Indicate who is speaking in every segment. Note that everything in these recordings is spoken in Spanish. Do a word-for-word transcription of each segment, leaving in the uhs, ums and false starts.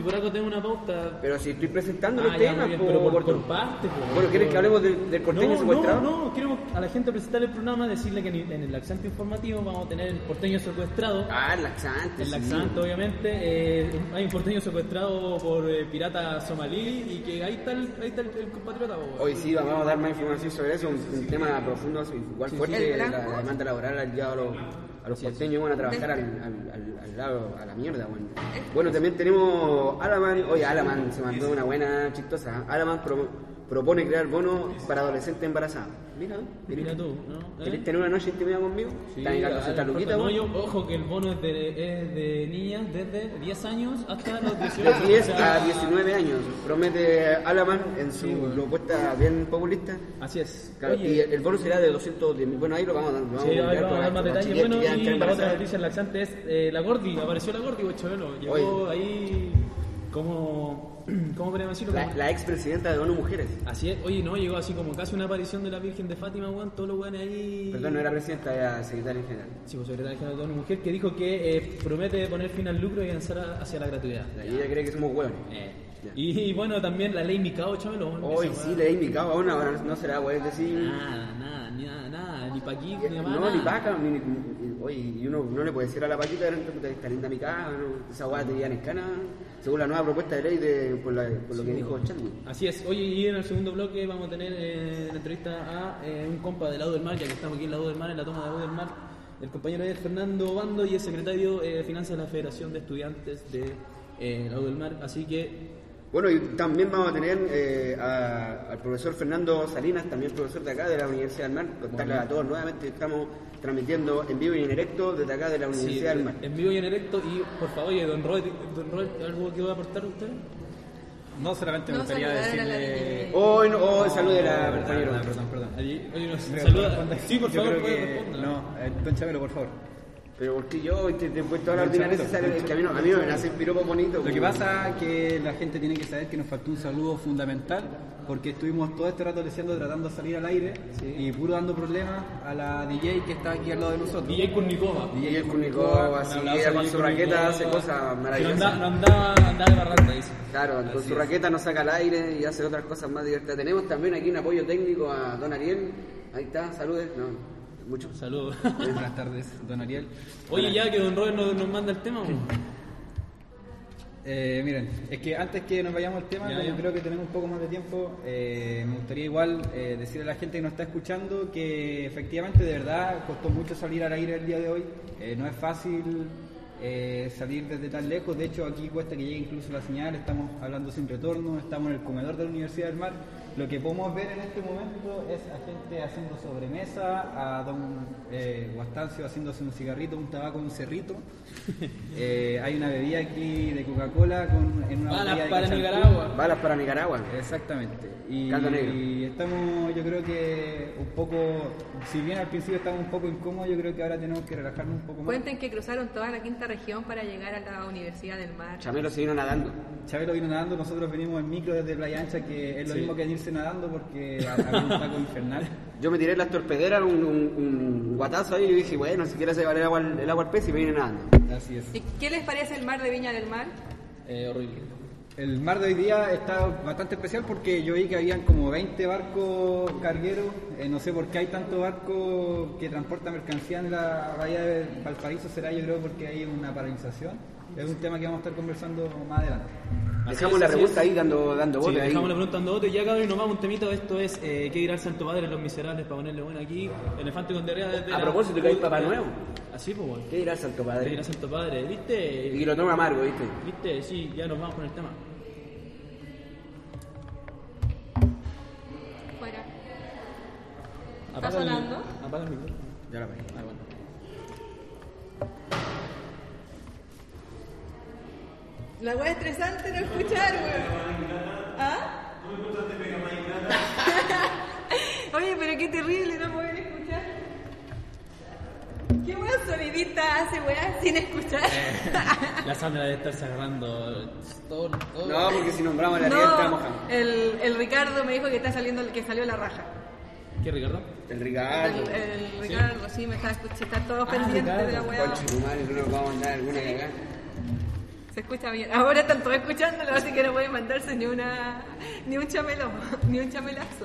Speaker 1: si por algo tengo una pauta.
Speaker 2: Pero si estoy presentando
Speaker 1: Ah,
Speaker 2: los
Speaker 1: ya,
Speaker 2: temas,
Speaker 1: muy bien,
Speaker 2: po,
Speaker 1: pero por,
Speaker 2: Porto.
Speaker 1: por parte. Por,
Speaker 2: Bueno, ¿quieres
Speaker 1: por-
Speaker 2: que hablemos del, del porteño
Speaker 1: no,
Speaker 2: secuestrado?
Speaker 1: No, no, queremos a la gente presentar el programa, decirle que en en el laxante informativo vamos a tener el porteño secuestrado.
Speaker 2: Ah, el laxante.
Speaker 1: El
Speaker 2: sí.
Speaker 1: laxante, obviamente. Eh, hay un porteño secuestrado por eh, pirata somalí y que ahí está el, ahí está el, el compatriota. po,
Speaker 2: Hoy sí vamos a dar más información sobre eso, un, un tema profundo, igual
Speaker 1: Sí,
Speaker 2: fuerte,
Speaker 3: sí. ¿El
Speaker 2: la,
Speaker 3: blanco?
Speaker 2: la demanda laboral ha llevado a los, a los porteños bueno, a trabajar al, al, al, al lado, a la mierda. Bueno, bueno también tenemos Alaman, oye, Alaman se mandó una buena chistosa. Alaman pro, propone crear bonos para adolescentes embarazados. Mira,
Speaker 1: Mira tú, ¿no?
Speaker 2: ¿Querés
Speaker 1: ¿Eh?
Speaker 2: tener una noche intimidad conmigo?
Speaker 1: Sí,
Speaker 2: ¿Estás en catorce luquitas,
Speaker 1: no,
Speaker 2: weón?
Speaker 1: yo, ojo que el bono es de, es de niñas desde diez años hasta los dieciocho.
Speaker 2: De diez
Speaker 1: o sea,
Speaker 2: a diecinueve años, promete Alaman en su
Speaker 1: Sí, bueno.
Speaker 2: propuesta bien populista.
Speaker 1: Así es.
Speaker 2: Claro,
Speaker 1: Oye,
Speaker 2: y el bono será de doscientos diez mil. Bueno, ahí lo vamos a dar. lo vamos
Speaker 1: sí,
Speaker 2: a
Speaker 1: ahí
Speaker 2: volver
Speaker 1: vamos a dar más
Speaker 2: para
Speaker 1: detalles.
Speaker 2: chiquillas
Speaker 1: Bueno,
Speaker 2: que ya
Speaker 1: y
Speaker 2: están
Speaker 1: la otra
Speaker 2: embarazadas.
Speaker 1: noticia laxante es eh, la Gordi. Apareció la Gordi, Guachabelo. Llegó
Speaker 2: Oye.
Speaker 1: ahí como... ¿Cómo podríamos decirlo?
Speaker 2: La,
Speaker 1: Como-
Speaker 2: la expresidenta de ONU Mujeres.
Speaker 1: Así es. Oye, no, llegó así como casi una aparición de la Virgen de Fátima, weón. Todos los weones ahí...
Speaker 2: Perdón, no era presidenta, era secretaria en general.
Speaker 1: Sí, pues secretaria general de una mujer que dijo que eh, promete poner fin al lucro y avanzar a- hacia la gratuidad.
Speaker 2: Y ella cree que somos hueones.
Speaker 1: Eh.
Speaker 2: Ya.
Speaker 1: Y, y bueno, también la ley Micao, Chabelo. weón,
Speaker 2: Hoy
Speaker 1: esa
Speaker 2: sí
Speaker 1: weá.
Speaker 2: le he indicado a una, ahora no será hueón decir.
Speaker 1: Nada, nada, ni nada, nada, ni pa' aquí, ni pa'
Speaker 2: No,
Speaker 1: nada.
Speaker 2: ni paca, ni, ni- ni- oye, y uno no le puede decir a la paquita, puta, está linda mi casa, no, esa hueá te llevan en cana, según la nueva propuesta de ley de, por, la- por lo que dijo Chadwick.
Speaker 1: Así es. Oye, y en el segundo bloque vamos a tener eh, la entrevista a eh, un compa del lado del mar, ya que estamos aquí en el lado del mar, en la toma de lado del mar. El compañero es Fernando Bando y es secretario eh, de Finanzas de la Federación de Estudiantes de eh, lado del mar. Así que,
Speaker 2: Bueno, y también vamos a tener eh, a- al profesor Fernando Salinas, también profesor de acá de la Universidad del Mar, contarles a todos nuevamente que estamos transmitiendo en vivo y en directo desde acá de la
Speaker 1: sí,
Speaker 2: Universidad del Mar.
Speaker 1: en vivo y en directo. Y por favor, oye, don Roy, don Roy, ¿algo que va a aportar usted?
Speaker 4: No, solamente me
Speaker 3: No,
Speaker 4: gustaría
Speaker 3: saludar a la
Speaker 4: decirle...
Speaker 3: niña.
Speaker 2: Hoy no, oh, salude la
Speaker 4: Verdad,
Speaker 2: compañero.
Speaker 4: verdad, Perdón, perdón.
Speaker 1: Allí, oye, nos
Speaker 4: ¿Me
Speaker 1: saluda.
Speaker 4: responde?
Speaker 1: Sí, por
Speaker 4: Yo
Speaker 1: favor,
Speaker 4: creo
Speaker 1: puede
Speaker 4: que...
Speaker 1: responder.
Speaker 4: No, eh, don Chabelo, por favor.
Speaker 2: Pero porque yo te, te he puesto a la
Speaker 4: Don
Speaker 2: ordinaria
Speaker 4: Chabelo,
Speaker 2: necesaria, es que a mí, no, a mí me hacen piropos bonitos.
Speaker 4: Lo que pasa es que la gente tiene que saber que nos faltó un saludo fundamental porque estuvimos todo este rato leseando tratando de salir al aire y puro dando problemas a la D J que está aquí al lado de nosotros.
Speaker 1: D J Kurnikova.
Speaker 2: Y el Kurnikov, así,
Speaker 1: Un aplauso
Speaker 2: ella
Speaker 1: a
Speaker 2: con
Speaker 1: D J
Speaker 2: su raqueta
Speaker 1: Kurnikova.
Speaker 2: hace cosas
Speaker 1: Que no
Speaker 2: maravillosas.
Speaker 1: andaba, no andaba, andaba de barranta, dice.
Speaker 2: Claro, con
Speaker 1: Así
Speaker 2: su
Speaker 1: es.
Speaker 2: raqueta nos saca al aire y hace otras cosas más divertidas. Tenemos también aquí un apoyo técnico a don Ariel. Ahí está, saludes. No, mucho.
Speaker 1: Saludos.
Speaker 4: Buenas tardes, don Ariel.
Speaker 1: Oye, ya que don Robert nos, nos manda el tema, weón.
Speaker 4: Eh, miren, es que antes que nos vayamos al tema,
Speaker 1: Ya,
Speaker 4: como
Speaker 1: ya.
Speaker 4: creo que tenemos un poco más de tiempo, eh, me gustaría igual eh, decirle a la gente que nos está escuchando que efectivamente de verdad costó mucho salir al aire el día de hoy. Eh, no es fácil eh, salir desde tan lejos, de hecho aquí cuesta que llegue incluso la señal, estamos hablando sin retorno, estamos en el comedor de la Universidad del Mar. Lo que podemos ver en este momento es a gente haciendo sobremesa, a don eh, Guastancio haciéndose un cigarrito, un tabaco, un cerrito. Eh, hay una bebida aquí de Coca-Cola con, en una
Speaker 1: Balas
Speaker 4: botella de
Speaker 1: para
Speaker 4: Cachalcú.
Speaker 1: Nicaragua.
Speaker 2: Balas para Nicaragua.
Speaker 4: Exactamente. Y,
Speaker 2: Caldo negro.
Speaker 4: y estamos, yo creo que un poco, si bien al principio estábamos un poco incómodos, yo creo que ahora tenemos que relajarnos un poco más.
Speaker 3: Cuenten que cruzaron toda la quinta región para llegar a la Universidad del Mar.
Speaker 2: Chamelo se vino nadando.
Speaker 4: Chabelo vino nadando, nosotros venimos en micro desde Playa Ancha, que es lo
Speaker 1: Sí.
Speaker 4: mismo que irse nadando porque había un taco infernal.
Speaker 2: Yo me tiré en las torpederas, un, un, un guatazo ahí y dije, bueno, si quieres llevar el agua, al- el agua al pez y me vine nadando.
Speaker 4: Así es.
Speaker 3: ¿Y qué les parece el mar de Viña del Mar?
Speaker 1: Eh, horrible.
Speaker 4: El mar de hoy día está bastante especial porque yo vi que habían como veinte barcos cargueros, eh, no sé por qué hay tantos barcos que transportan mercancía en la bahía de Valparaíso, será yo creo porque hay una paralización. Es un tema que vamos a estar conversando más adelante.
Speaker 1: Así
Speaker 2: Dejamos
Speaker 1: es,
Speaker 2: la
Speaker 1: así
Speaker 2: pregunta
Speaker 1: es.
Speaker 2: ahí dando, dando
Speaker 1: Sí,
Speaker 2: bote ahí.
Speaker 1: dejamos la pregunta dando bote. Ya cabrón, nos vamos un temito. Esto es eh, ¿qué dirá el Santo Padre Los Miserables? Para ponerle bueno aquí. Elefante con diarrea desde
Speaker 2: A
Speaker 1: la-
Speaker 2: propósito que hay Papá Nuevo.
Speaker 1: Así pues, bueno.
Speaker 2: ¿Qué dirá el Santo
Speaker 1: ¿Qué
Speaker 2: Padre?
Speaker 1: dirá el Santo Padre? ¿Viste?
Speaker 2: Y lo toma amargo, ¿viste?
Speaker 1: ¿Viste? Sí, ya nos vamos con el tema.
Speaker 3: Fuera.
Speaker 1: Apaga el-
Speaker 3: sonando?
Speaker 1: Apaga el micrófono.
Speaker 2: Ya la pagué.
Speaker 1: Ah, bueno.
Speaker 3: La wea estresante no escuchar, weón. ¿Ah? Oye, pero qué terrible no poder escuchar. ¿Qué wea sonidista hace wea sin escuchar?
Speaker 1: La Sandra debe estarse agarrando todo, todo.
Speaker 2: No, porque si nombramos a la Ariel está
Speaker 3: No,
Speaker 2: mojando.
Speaker 3: el, el Ricardo me dijo que está saliendo, que salió la raja.
Speaker 1: ¿Qué, Ricardo?
Speaker 2: El
Speaker 3: El,
Speaker 2: Ricardo.
Speaker 3: el Ricardo, sí, me está escuchando, está todos pendientes de la wea.
Speaker 2: Conche tu madre, no nos vamos a mandar alguna cagada.
Speaker 3: Se escucha bien. Ahora están todos escuchándolo, así que no pueden mandarse ni una ni un chamelo, ni un chamelazo.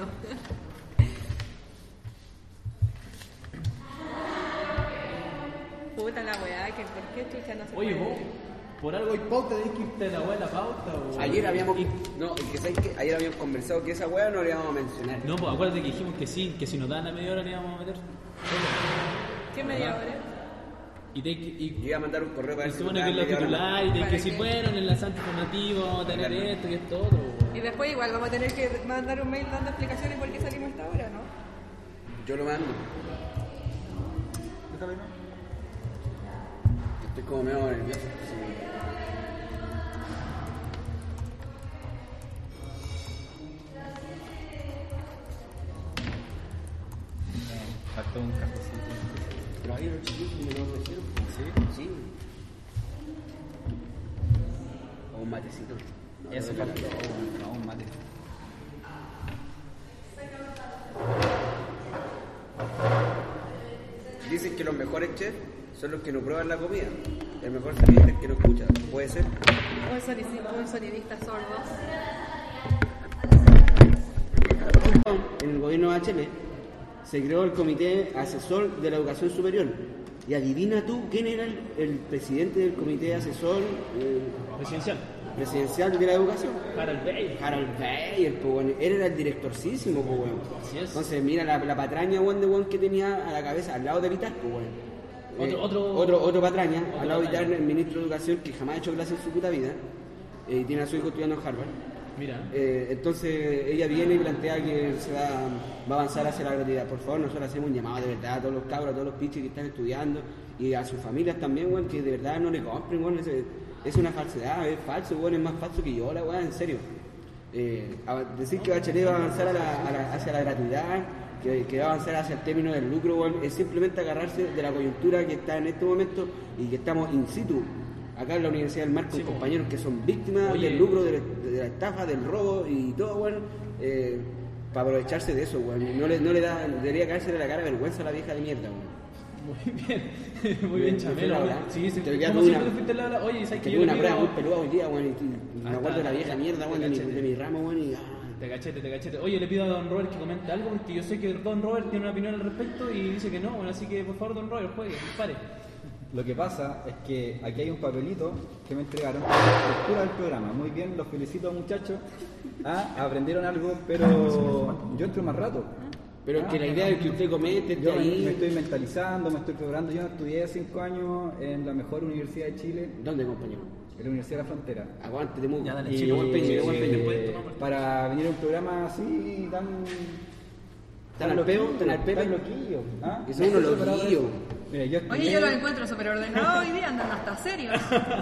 Speaker 3: Puta la weá, que por qué chucha no se
Speaker 1: Oye,
Speaker 3: puede.
Speaker 1: vos, por algo hay pauta, tenés que irte a la weá de la pauta. O...
Speaker 2: Ayer habíamos, no, que sabes que ayer habíamos conversado que esa weá no le íbamos a mencionar.
Speaker 1: No, pues acuérdate que dijimos que sí, que si nos dan la media hora le íbamos a meter.
Speaker 3: ¿Qué media hora?
Speaker 1: Y, te, y,
Speaker 2: Yo iba a mandar un correo para
Speaker 1: y
Speaker 2: ver
Speaker 1: se supone que es lo
Speaker 2: media hora
Speaker 1: titular y tenés
Speaker 3: ¿Para
Speaker 1: que decir,
Speaker 3: qué?
Speaker 1: bueno, en el enlace informativo vamos a tener
Speaker 2: Claro.
Speaker 1: esto y esto otro.
Speaker 3: Y después igual vamos a tener que mandar un mail dando explicaciones por qué salimos a esta hora, ¿no?
Speaker 2: más. Yo lo mando.
Speaker 4: Déjame, ¿no?
Speaker 2: Estoy como medio nervioso.
Speaker 4: Faltó un cafecito.
Speaker 2: Pero ahí los chiquitos me lo ofrecieron.
Speaker 4: ¿Sí?
Speaker 2: Sí. O un matecito. No,
Speaker 4: Eso
Speaker 2: no, no,
Speaker 4: faltó.
Speaker 2: no.
Speaker 4: No, un mate.
Speaker 2: Dicen que los mejores chefs son los que no prueban la comida. El mejor sonidista es el que no escucha. ¿Puede ser?
Speaker 3: Un sonidista, un sonidista sordo.
Speaker 2: En el gobierno de H L se creó el Comité Asesor de la Educación Superior. Y adivina tú quién era el, el presidente del Comité Asesor eh,
Speaker 1: Presidencial.
Speaker 2: Presidencial de la Educación.
Speaker 1: Harald Bey.
Speaker 2: Harold Bayer, pues bueno, él era el directorcísimo, pues bueno.
Speaker 1: Así es.
Speaker 2: Entonces mira la, la patraña bueno, de bueno, que tenía a la cabeza, al lado de Vitar, pues bueno.
Speaker 1: Otro- otro-
Speaker 2: otro, otro patraña,
Speaker 1: otro
Speaker 2: al lado de
Speaker 1: patraña.
Speaker 2: Vitar, el ministro de Educación que jamás ha hecho clase en su puta vida, eh, y tiene a su hijo estudiando en Harvard.
Speaker 1: Mira.
Speaker 2: Eh, entonces ella viene y plantea que se va, va a avanzar hacia la gratuidad. Por favor, nosotros hacemos un llamado de verdad a todos los cabros, a todos los pichis que están estudiando y a sus familias también, weón, que de verdad no le compren, weón, es, es una falsedad, es falso, weón, es más falso que yo, la weón, en serio. Eh, a- decir que Bachelet va a avanzar a la- a la- hacia la gratuidad, que, que va a avanzar hacia el término del lucro, weón, es simplemente agarrarse de la coyuntura que está en este momento y que estamos in situ. Acá en la Universidad del Mar con
Speaker 1: Sí, po.
Speaker 2: compañeros que son víctimas
Speaker 1: Oye.
Speaker 2: del lucro, de la, de la estafa, del robo y todo, bueno, eh, para aprovecharse de eso, bueno. No le, no le da, debería caerse de la cara vergüenza a la vieja de mierda, bueno.
Speaker 1: Muy bien. Muy bien, Chamelo.
Speaker 2: Fue la hora.
Speaker 1: Sí, sí.
Speaker 2: Te queda
Speaker 1: Como
Speaker 2: con
Speaker 1: siempre
Speaker 2: una-
Speaker 1: te fuiste la hora. Oye, ¿sabes
Speaker 2: Que
Speaker 1: que
Speaker 2: tuve
Speaker 1: yo
Speaker 2: una
Speaker 1: le
Speaker 2: prueba muy
Speaker 1: pido...
Speaker 2: peluda hoy día, bueno, y, y me
Speaker 1: Ah,
Speaker 2: acuerdo de la
Speaker 1: está,
Speaker 2: vieja
Speaker 1: ya,
Speaker 2: mierda,
Speaker 1: te
Speaker 2: bueno, de mi,
Speaker 1: cachete.
Speaker 2: de mi ramo, bueno, y... ah,
Speaker 1: Te cachete, te cachete. Oye, le pido a Don Robert que comente algo porque yo sé que Don Robert tiene una opinión al respecto y dice que no. Bueno, así que por favor, Don Robert, juegue, dispare.
Speaker 4: Lo que pasa es que aquí hay un papelito que me entregaron con la estructura del programa. Muy bien, los felicito muchachos. Ah, aprendieron algo, pero yo entro más rato.
Speaker 2: Pero es que la idea es que usted comente, esté
Speaker 4: Yo me, me
Speaker 2: ahí...
Speaker 4: estoy mentalizando, me estoy preparando. Yo estudié cinco años en la mejor universidad de Chile,
Speaker 2: ¿Dónde, compañero?
Speaker 4: en la Universidad de la Frontera.
Speaker 2: Aguante, de mundo.
Speaker 1: Ya, dale,
Speaker 4: Y,
Speaker 1: chico, buen peño, buen peño.
Speaker 4: eh,
Speaker 1: Puedes tomar.
Speaker 4: para venir a un programa así tan...
Speaker 2: ¿Tan al peo? ¿Tan al pepe?
Speaker 4: Tan loquillo. ¿ah?
Speaker 2: Que son unos
Speaker 4: Estoy preparado
Speaker 2: loquillos.
Speaker 4: para eso. Mira, yo estudié-
Speaker 3: Oye, yo los encuentro súper ordenados hoy día, andan hasta serios.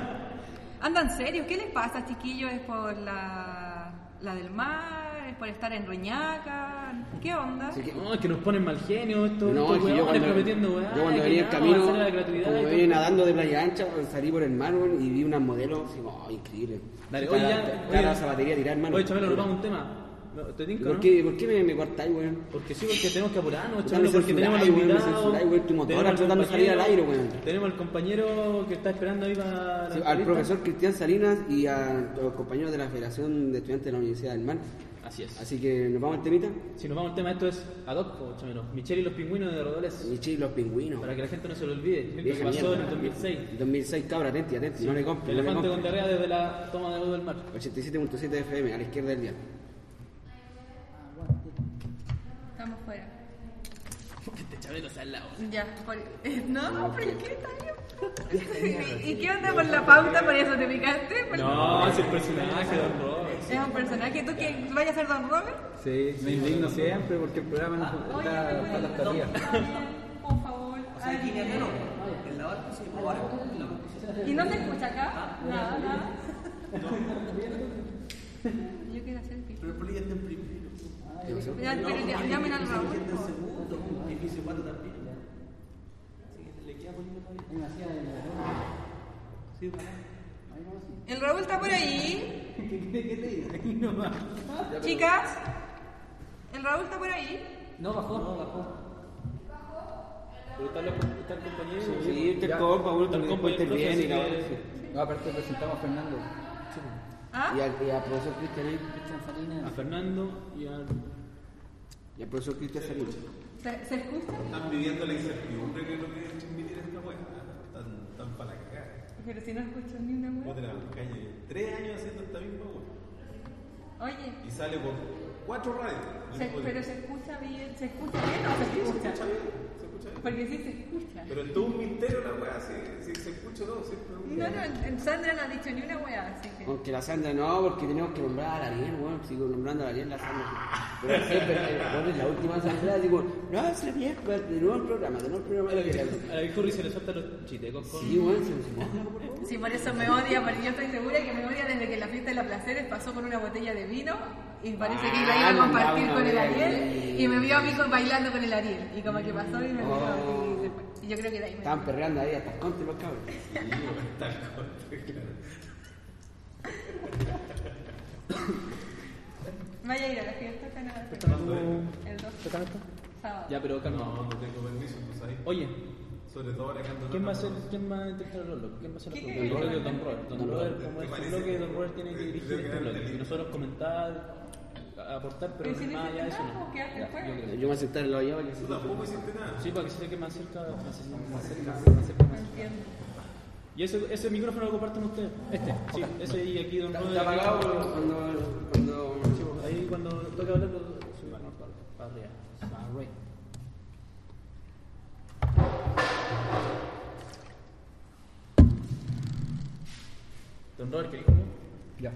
Speaker 3: Andan serios, ¿qué les pasa, chiquillos? ¿Es por la, la del mar? ¿Es por estar en Reñaca? ¿Qué onda?
Speaker 2: Así que-
Speaker 1: No, es que nos ponen mal genio esto.
Speaker 2: No, es que yo cuando,
Speaker 1: prometiendo, weá,
Speaker 2: yo cuando
Speaker 1: que
Speaker 2: venía en
Speaker 1: nada,
Speaker 2: camino,
Speaker 1: avanzar a la gratuidad
Speaker 2: como
Speaker 1: y
Speaker 2: me
Speaker 1: todo.
Speaker 2: venía nadando de Playa Ancha, salí por el mar, weón, y vi unas modelos, así, oh, increíble.
Speaker 1: Dale,
Speaker 2: Cada-
Speaker 1: oye, ya.
Speaker 2: cada
Speaker 1: oye,
Speaker 2: zapatería tirar, hermano.
Speaker 1: Oye, Chamelo, nos vamos a un tema. No, ¿Te tinca,
Speaker 2: ¿Por
Speaker 1: no?
Speaker 2: qué, ¿Por qué me, me cortáis, weón?
Speaker 1: Porque sí, porque tenemos que apurarnos,
Speaker 2: Puta,
Speaker 1: Chamelo,
Speaker 2: me
Speaker 1: porque tenemos los
Speaker 2: censuráis, weón, me
Speaker 1: invitados.
Speaker 2: censuráis, weón, tu motora
Speaker 1: tenemos al
Speaker 2: tratando de salir al
Speaker 1: compañero-
Speaker 2: aire, weón.
Speaker 1: Tenemos al compañero que está esperando ahí para. la
Speaker 2: Sí, al
Speaker 1: entrevista.
Speaker 2: profesor Cristian Salinas y a los compañeros de la Federación de Estudiantes de la Universidad del Mar.
Speaker 1: Así es.
Speaker 2: Así que nos vamos al temita.
Speaker 1: Si nos vamos al tema, esto es ad hoc, po, Chamelo. Michelle y los pingüinos de Rodolés.
Speaker 2: Michi y los pingüinos.
Speaker 1: Para que la gente no se lo olvide. Lo que
Speaker 2: Vieja
Speaker 1: pasó
Speaker 2: mierda.
Speaker 1: en el dos mil seis.
Speaker 2: dos mil seis, cabra, atenti, atenti, no le compren, no le
Speaker 1: Elefante con
Speaker 2: compren.
Speaker 1: diarrea desde la toma de agua del mar.
Speaker 2: ochenta y siete punto siete F M, a la izquierda del día.
Speaker 3: Estamos fuera.
Speaker 1: Este Chamelo está al lado.
Speaker 3: Ya, por... eh, no, pero ¿qué está bien? ¿Y qué onda con la pauta? ¿Por eso te picaste? ¿Por-
Speaker 1: No, es el personaje, Don Robert.
Speaker 3: Es un personaje. ¿Tú que vayas a ser Don Robert?
Speaker 4: Sí, me indigno siempre porque el programa no
Speaker 3: Oye,
Speaker 4: está,
Speaker 3: ¿me
Speaker 4: está a las
Speaker 3: puedes-
Speaker 4: tareas.
Speaker 3: Está bien, por favor. Ay, ¿Y no se escucha acá? Nada, nada. Yo quiero hacer pipí.
Speaker 5: Pero el poli ya está en primero.
Speaker 2: ¿Qué pasó?
Speaker 3: Ya, pero ya, llamen al Raúl.
Speaker 5: Gente en segundo, un edificio cuatro también. Le queda bonito todavía. Sí,
Speaker 3: El Raúl está por ahí. Chicas, el Raúl está por ahí.
Speaker 1: No, bajó. No, bajó. Pero está, lo- está el compañero.
Speaker 2: Sí, este compa, bueno,
Speaker 1: Está el
Speaker 2: también
Speaker 1: compa
Speaker 2: después
Speaker 1: y el profe,
Speaker 2: interviene,
Speaker 1: así
Speaker 2: cabrón.
Speaker 1: que-
Speaker 2: sí.
Speaker 4: No, aparte presentamos a Fernando.
Speaker 3: ¿Ah?
Speaker 2: Y al, y al profesor Cristian ahí.
Speaker 5: Cristian Salinas.
Speaker 1: A Fernando y al...
Speaker 2: Y al profesor Cristian Salinas.
Speaker 3: ¿Se, ¿Se escucha?
Speaker 6: Están viviendo la incertidumbre que es lo que es transmitir esta weá. Están, están para la cagada.
Speaker 3: Pero si no escucho ni una
Speaker 6: Vos
Speaker 3: hueá.
Speaker 6: tenés la calle tres años haciendo esta misma weá.
Speaker 3: Oye,
Speaker 6: Y sale por cuatro radios. al
Speaker 3: se-
Speaker 6: mismo
Speaker 3: pero
Speaker 6: tiempo.
Speaker 3: se escucha bien. ¿Se escucha bien o se
Speaker 6: Sí, se
Speaker 3: escucha?
Speaker 6: escucha bien, se escucha bien.
Speaker 3: Porque sí se escucha.
Speaker 6: Pero es todo un misterio la weá, si, si se escucha o no, siempre es un-
Speaker 3: No, no, en Sandra no ha dicho ni una hueá, así que.
Speaker 2: Aunque la Sandra no, porque tenemos que nombrar a Ariel, bueno, sigo nombrando a Ariel la Sandra. Pero siempre, bueno, en la última asamblea digo, no, es la vieja, de nuevo el programa, de nuevo el programa.
Speaker 1: A la Victoria se le sueltan los chitecos con...
Speaker 2: Sí, bueno, se nos moja, por favor.
Speaker 3: Sí, por eso me odia, porque yo estoy segura que me odia desde que la fiesta de los placeres pasó con una botella de vino y parece que la iba a compartir con el Ariel y me vio a mí con- bailando con el Ariel y como que pasó y me vio así después. Y yo creo que de ahí me...
Speaker 2: Estaban perreando ahí hasta el conte los cabros.
Speaker 6: Sí, está el corte, claro.
Speaker 3: Vaya a ir a la fiesta Canadá. El dos. Sábado.
Speaker 1: Ya, pero calma.
Speaker 6: No, no tengo permiso, pues ahí.
Speaker 1: Oye,
Speaker 6: Sobre todo ahora que ando
Speaker 1: ¿quién va a ser,
Speaker 6: tan-
Speaker 1: quién va a entrevistar a los locos? ¿Quién va a ser la
Speaker 3: ¿Qué-
Speaker 1: pregunta?
Speaker 3: qué-
Speaker 1: Don Robert o Don Robert. Don Robert, como
Speaker 6: ¿Te
Speaker 1: es su
Speaker 6: parece?
Speaker 1: bloque, Don Robert tiene que
Speaker 6: Creo
Speaker 1: dirigir
Speaker 6: que
Speaker 1: este
Speaker 6: era
Speaker 1: bloque.
Speaker 6: el-
Speaker 1: Y nosotros comentar, aportar, pero
Speaker 3: Pero si no
Speaker 1: más allá de eso
Speaker 3: intentamos,
Speaker 1: no.
Speaker 3: quédate
Speaker 1: Ya,
Speaker 3: fuera.
Speaker 1: yo creo.
Speaker 2: Yo me voy a sentar en la olla para que
Speaker 6: Tú
Speaker 2: se
Speaker 6: tampoco hiciste nada.
Speaker 1: Sí, para que se quede más cerca, más cerca, más cerca, más cerca, más cerca.
Speaker 3: Entiendo.
Speaker 1: Y ese, ese micrófono lo comparten ustedes. Este, sí, ese y aquí Don Robert.
Speaker 2: Está apagado cuando, cuando...
Speaker 1: Sí, pues, ahí cuando toque hablar, lo subimos para, para arriba. Para arriba. Don Robert, ¿qué dijo?
Speaker 4: Ya.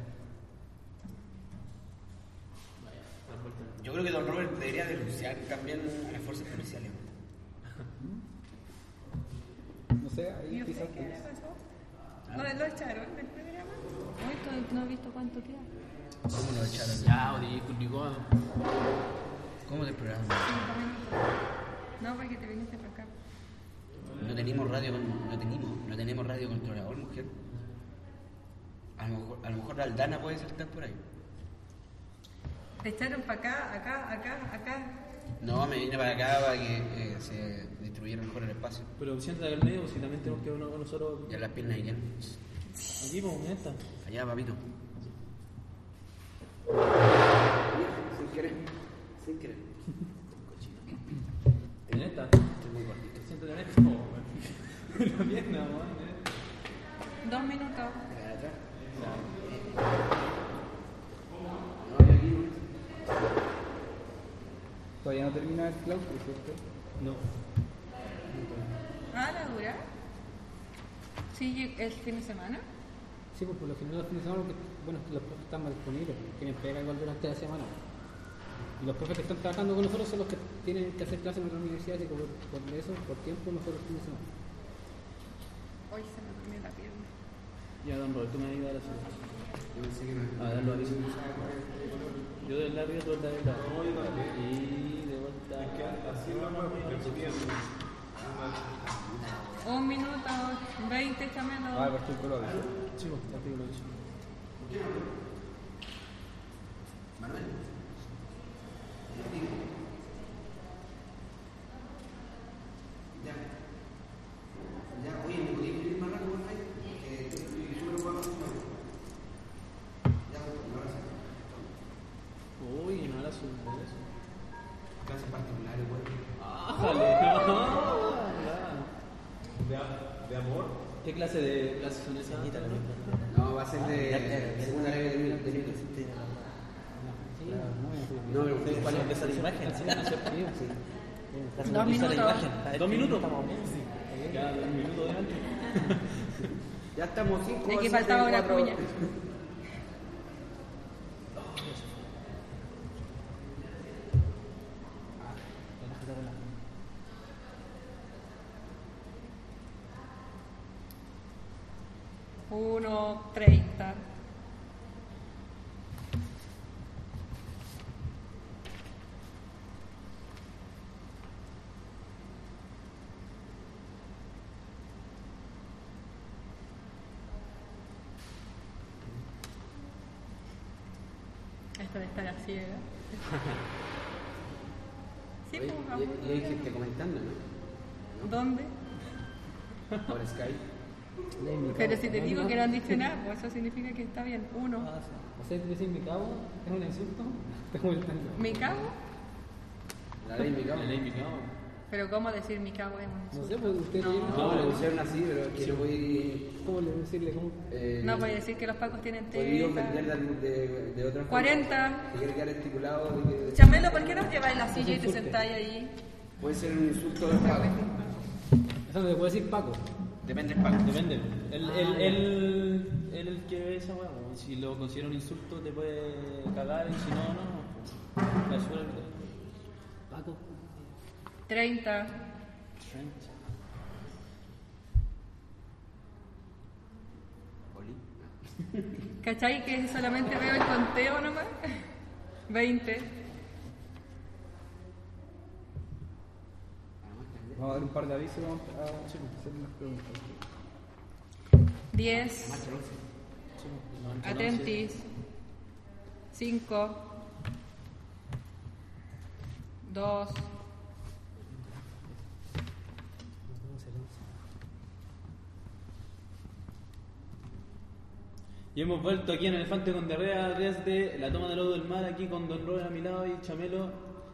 Speaker 2: Yo creo que Don Robert debería denunciar también a las fuerzas policiales.
Speaker 4: No sé, ahí
Speaker 3: ¿Y usted
Speaker 4: quizás.
Speaker 3: qué le pasó? ¿No lo echaron del programa? Hoy to- no he visto cuánto queda.
Speaker 2: ¿Cómo lo echaron?
Speaker 1: Ya, o de Curnicó.
Speaker 2: ¿Cómo del programa?
Speaker 3: Cinco minutos. No, porque te viniste para acá.
Speaker 2: No tenemos radio, con- no tenemos, no tenemos radio controlador, mujer. A lo mejor, a lo mejor la Aldana puede saltar por ahí.
Speaker 3: Te echaron para acá, acá, acá, acá.
Speaker 2: No, me vine para acá para que eh, se distribuyera mejor el espacio.
Speaker 1: Pero siéntate acá al medio, si también tenemos que uno con nosotros.
Speaker 2: Ya las piernas irían.
Speaker 1: Aquí, pues, en esta.
Speaker 2: Allá, papito. Sin querer, sin querer.
Speaker 1: En esta.
Speaker 2: Estoy muy gordito.
Speaker 1: Siéntate en esta. Oh, la pierna, man.
Speaker 3: Dos minutos.
Speaker 2: Acá atrás. No, y aquí.
Speaker 4: Todavía no termina el claustro, ¿cierto?
Speaker 1: No.
Speaker 3: Ah, ¿la dura? Sí, el fin de semana.
Speaker 5: Sí, pues por lo general los fines de semana, porque, bueno, es que los profes están más disponibles, tienen pega igual durante la semana. Y los profes que están trabajando con nosotros son los que tienen que hacer clases en otras universidades y por, por eso, por tiempo, nosotros los fines de semana.
Speaker 3: Hoy se me durmió la pierna.
Speaker 1: Ya, Don Robert, tú me ayudas a la ciudad.
Speaker 2: Yo pensé que no.
Speaker 1: A ver, lo aviso. Yo del de arriba, tú del de atrás. Y de vuelta.
Speaker 6: Así no me
Speaker 3: Un minuto, veinte,
Speaker 4: Ah,
Speaker 3: chámelo.
Speaker 4: por ejemplo, lo aviso.
Speaker 1: Sí, pues, ya te digo lo aviso.
Speaker 2: Manuel. Ya. Ya, oye, ¿me podías ir más rápido, por favor? Que estoy súper ocupado. Ya, pues, ahora sí.
Speaker 1: Uy, no la subo eso.
Speaker 2: Clases particulares, güey.
Speaker 1: ¡Ájale!
Speaker 6: De, de amor.
Speaker 1: ¿Qué clase de clases son esas?
Speaker 2: No, va a ser de segunda leve de mil. de mil. No, pero ustedes
Speaker 1: ¿Cuál
Speaker 2: cuál
Speaker 1: es esa imagen? ¿Sí? ¿No es cierto?
Speaker 3: Dos minutos.
Speaker 1: ¿Dos minutos? Ya, un minuto delante.
Speaker 2: Ya estamos cinco.
Speaker 3: Aquí
Speaker 2: siete,
Speaker 3: faltaba una
Speaker 2: cuatro.
Speaker 3: cuña. Uno, treinta. Esto de estar a ciega. Sí,
Speaker 2: Oye,
Speaker 3: pues,
Speaker 2: y, y hay gente comentando, ¿no?
Speaker 3: ¿dónde?
Speaker 2: Por Skype.
Speaker 3: Pero si te digo que no han dicho nada, pues eso significa que está bien. Uno.
Speaker 5: Ah, sí. O sea, decir mi cabo es un insulto. Te molestando.
Speaker 3: ¿Mi cabo?
Speaker 2: La ley mi cabo.
Speaker 1: La ley mi cabo.
Speaker 3: Pero ¿cómo decir mi cabo es un
Speaker 5: No
Speaker 3: insulto?
Speaker 5: sé, pues usted
Speaker 3: No.
Speaker 5: tiene.
Speaker 2: No, le pusieron así, pero es que no voy.
Speaker 5: ¿Cómo le decirle? ¿Cómo?
Speaker 2: Eh,
Speaker 3: No voy a decir que los pacos tienen
Speaker 2: podría
Speaker 3: teta.
Speaker 2: ofenderla de, de, de otra forma.
Speaker 3: cuarenta.
Speaker 2: Si quiere quedar estipulado, de que
Speaker 3: Chamelo, ¿por qué no lleváis la silla y te sentáis ahí?
Speaker 2: puede ser un insulto de pago.
Speaker 5: Eso no se puede decir Paco.
Speaker 2: Depende del pago.
Speaker 1: Depende. El, el, el, el, el que ve esa weá, weón. Si lo considera un insulto te puede cagar y si no, no. La suerte.
Speaker 5: Paco.
Speaker 3: treinta. ¿Cachai? Que solamente veo el conteo nomás. veinte.
Speaker 4: Vamos a dar un par de avisos y vamos a hacer unas preguntas.
Speaker 3: diez. Atentis. cinco. dos.
Speaker 1: Y hemos vuelto aquí en Elefante con Diarrea desde la toma del lodo del mar, aquí con Don Robert a mi lado y Chamelo.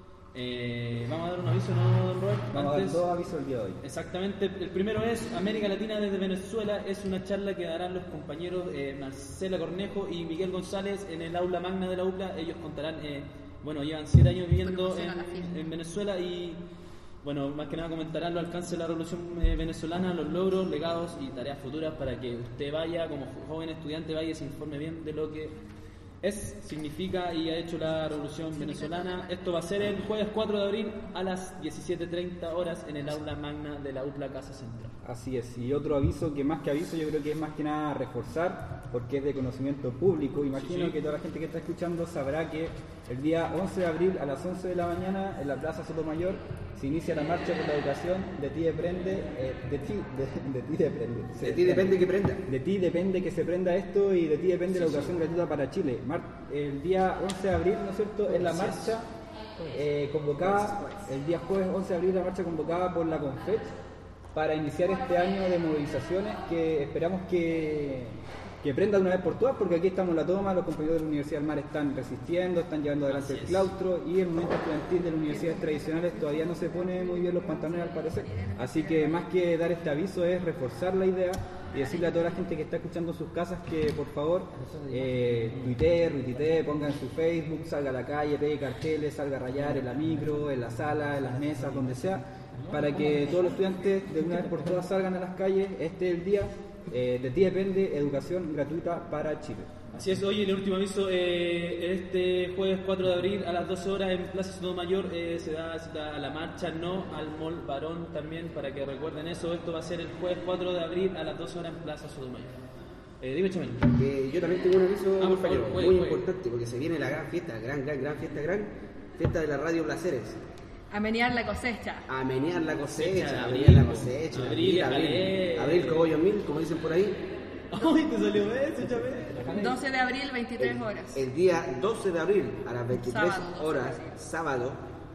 Speaker 1: Eh, vamos a dar un aviso, ¿no, Don Robert?
Speaker 4: Vamos
Speaker 1: Antes,
Speaker 4: a dar dos avisos el día de hoy.
Speaker 1: Exactamente, el primero es América Latina desde Venezuela, es una charla que darán los compañeros eh, Marcela Cornejo y Miguel González en el aula magna de la U P L A. Ellos contarán, eh, bueno, llevan siete años viviendo
Speaker 3: Promoción a la
Speaker 1: en,
Speaker 3: fiesta.
Speaker 1: en Venezuela y, bueno, más que nada comentarán los alcances de la revolución eh, venezolana, los logros, legados y tareas futuras para que usted vaya, como joven estudiante, vaya y se informe bien de lo que es, significa y ha hecho la revolución venezolana. Esto va a ser el jueves cuatro de abril a las diecisiete treinta horas en el aula magna de la U P L A Casa Central.
Speaker 4: Así es, y otro aviso que más que aviso yo creo que es más que nada reforzar, porque es de conocimiento público. Imagino
Speaker 1: Sí, sí.
Speaker 4: que toda la gente que está escuchando sabrá que el día once de abril a las once de la mañana en la Plaza Sotomayor se inicia la marcha por la educación. De ti depende, eh, de ti, de, de ti depende.
Speaker 2: De ti depende que prenda.
Speaker 4: De ti depende que se prenda esto y de ti depende la educación gratuita para Chile. Mar- el día once de abril, ¿no es cierto?, es la marcha eh, convocada, el día jueves once de abril la marcha convocada por la CONFET para iniciar este año de movilizaciones que esperamos que, que prenda de una vez por todas, porque aquí estamos en la toma, los compañeros de la Universidad del Mar están resistiendo, están llevando adelante el claustro y el movimiento estudiantil de las universidades tradicionales todavía no se pone muy bien los pantalones al parecer. Así que más que dar este aviso es reforzar la idea y decirle a toda la gente que está escuchando en sus casas que por favor eh, tuitee, retuitee, ponga en su Facebook, salga a la calle, pegue carteles, salga a rayar en la micro, en la sala, en las mesas, donde sea, para que todos los estudiantes de una vez por todas salgan a las calles. Este es el día, eh, de ti depende, educación gratuita para Chile.
Speaker 1: Así es, hoy el último aviso, eh, este jueves cuatro de abril a las doce horas en Plaza Sotomayor eh, se da cita a la marcha No al Mall Barón también, para que recuerden eso. Esto va a ser el jueves cuatro de abril a las doce horas en Plaza Sotomayor. Eh, dime, Chamel.
Speaker 2: Que yo también tengo un aviso,
Speaker 1: Ah, por favor,
Speaker 2: compañero,
Speaker 1: juegue,
Speaker 2: muy
Speaker 1: juegue.
Speaker 2: importante, porque se viene la gran fiesta, gran, gran, gran fiesta, gran fiesta de la Radio Placeres.
Speaker 3: A menear la cosecha.
Speaker 2: A menear la cosecha,
Speaker 1: Cosecha,
Speaker 2: a
Speaker 1: abril,
Speaker 2: menear la
Speaker 1: po.
Speaker 2: cosecha,
Speaker 1: Abril,
Speaker 2: abril,
Speaker 1: abril.
Speaker 2: abril, cogollo mil, como dicen por ahí.
Speaker 1: ¡Ay, te salió eso, Chamel!
Speaker 3: doce de abril, veintitrés
Speaker 2: El,
Speaker 3: horas.
Speaker 2: el día doce de abril a las veintitrés
Speaker 3: Sábado, doce de
Speaker 2: horas,
Speaker 3: abril.
Speaker 2: sábado,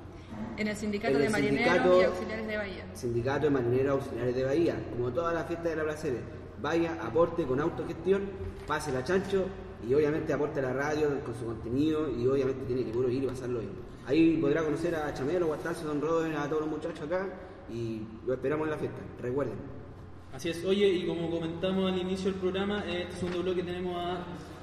Speaker 3: En el sindicato
Speaker 2: en el
Speaker 3: de marineros
Speaker 2: sindicato-
Speaker 3: y auxiliares de Bahía.
Speaker 2: Sindicato de Marineros Auxiliares de Bahía, como todas las fiestas de la Placeres, vaya, aporte con autogestión, pase la chancho y obviamente aporte a la radio con su contenido y obviamente tiene que puro ir y pasarlo bien. Ahí podrá conocer a Chamelo, Guastarse, Don Robert, a todos los muchachos acá y lo esperamos en la fiesta, recuerden.
Speaker 1: Así es, oye, y como comentamos al inicio del programa, eh, este segundo bloque tenemos a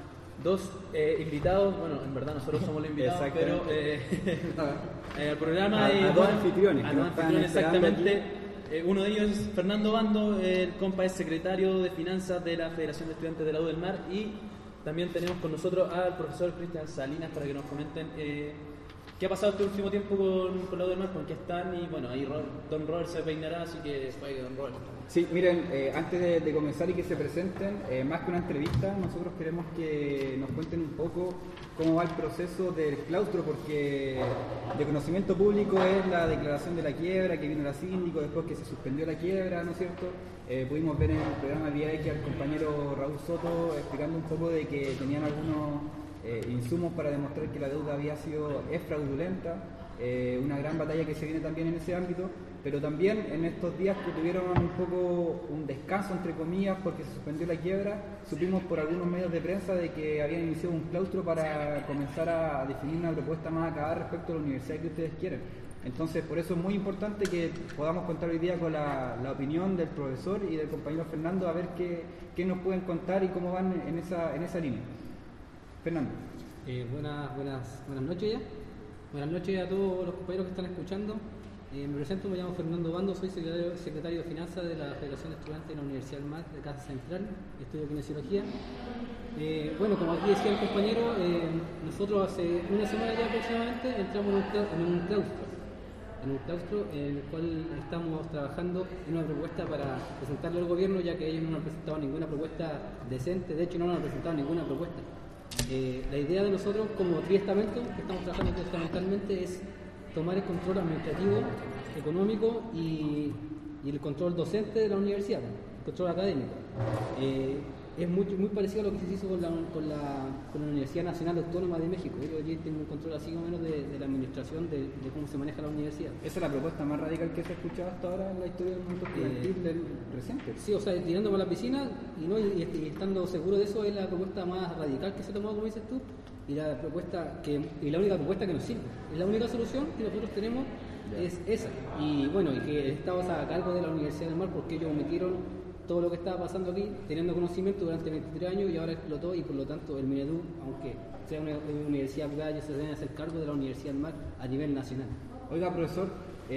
Speaker 1: dos eh, invitados. Bueno, en verdad nosotros somos los invitados, pero
Speaker 4: Exactamente.
Speaker 1: eh, eh, al programa
Speaker 4: A- a
Speaker 1: eh,
Speaker 4: dos
Speaker 1: bueno,
Speaker 4: anfitriones
Speaker 1: a
Speaker 4: que
Speaker 1: dos
Speaker 4: nos están
Speaker 1: anfitriones,
Speaker 4: esperando
Speaker 1: exactamente. Eh, uno de ellos es Fernando Bando, el compa es secretario de Finanzas de la Federación de Estudiantes de la U del Mar, y también tenemos con nosotros al profesor Cristian Salinas para que nos comenten eh, qué ha pasado este último tiempo con, con la U del Mar, con qué están, y bueno, ahí Ro- Don Robert se peinará, así que juegue Don Robert.
Speaker 4: Sí, miren, eh, antes de, de comenzar y que se presenten, eh, más que una entrevista, nosotros queremos que nos cuenten un poco cómo va el proceso del claustro, porque de conocimiento público es la declaración de la quiebra, que vino la síndico, después que se suspendió la quiebra, ¿no es cierto? Eh, pudimos ver en el programa Vía X al compañero Raúl Soto explicando un poco de que tenían algunos eh, insumos para demostrar que la deuda había sido, es fraudulenta, eh, una gran batalla que se viene también en ese ámbito. pero también en estos días que tuvieron un poco un descanso, entre comillas, porque se suspendió la quiebra, supimos por algunos medios de prensa de que habían iniciado un claustro para comenzar a definir una propuesta más acabada respecto a la universidad que ustedes quieren. Entonces, por eso es muy importante que podamos contar hoy día con la, la opinión del profesor y del compañero Fernando, a ver qué, qué nos pueden contar y cómo van en esa, en esa línea. Fernando.
Speaker 5: Eh, buenas, buenas, buenas noches ya. Buenas noches a todos los compañeros que están escuchando. Eh, me presento, me llamo Fernando Bando, soy secretario, secretario de Finanzas de la Federación de Estudiantes de la Universidad del Mar de Casa Central, estudio kinesiología. Eh, bueno, como aquí decía el compañero, eh, nosotros hace una semana ya aproximadamente entramos en un, en un claustro. en un claustro en el cual estamos trabajando en una propuesta para presentarle al gobierno, ya que ellos no nos han presentado ninguna propuesta decente, de hecho no nos han presentado ninguna propuesta. Eh, la idea de nosotros como triestamento, que estamos trabajando triestamentalmente, es tomar el control administrativo, económico y, y el control docente de la universidad, el control académico. Eh, Es muy, muy parecido a lo que se hizo con la, con la, con la Universidad Nacional Autónoma de México. Ellos allí tienen un control así o menos de, de la administración, de, de cómo se maneja la universidad.
Speaker 4: ¿Esa es la propuesta más radical que se ha escuchado hasta ahora en la historia del mundo estudiantil eh, del reciente?
Speaker 5: Sí, o sea, tirándome a la piscina y, no, y, y estando seguro de eso, es la propuesta más radical que se ha tomado, como dices tú, y la propuesta que y la única propuesta que nos sirve. Es la única solución que nosotros tenemos, yeah. es esa. Y bueno, y que el Estado se haga cargo de la Universidad del Mar, porque ellos omitieron todo lo que estaba pasando aquí, teniendo conocimiento durante veintitrés años, y ahora explotó, y por lo tanto el Minedu, aunque sea una, una universidad privada, ya se deben hacer cargo de la Universidad del Mar a nivel nacional.
Speaker 4: Oiga, profesor,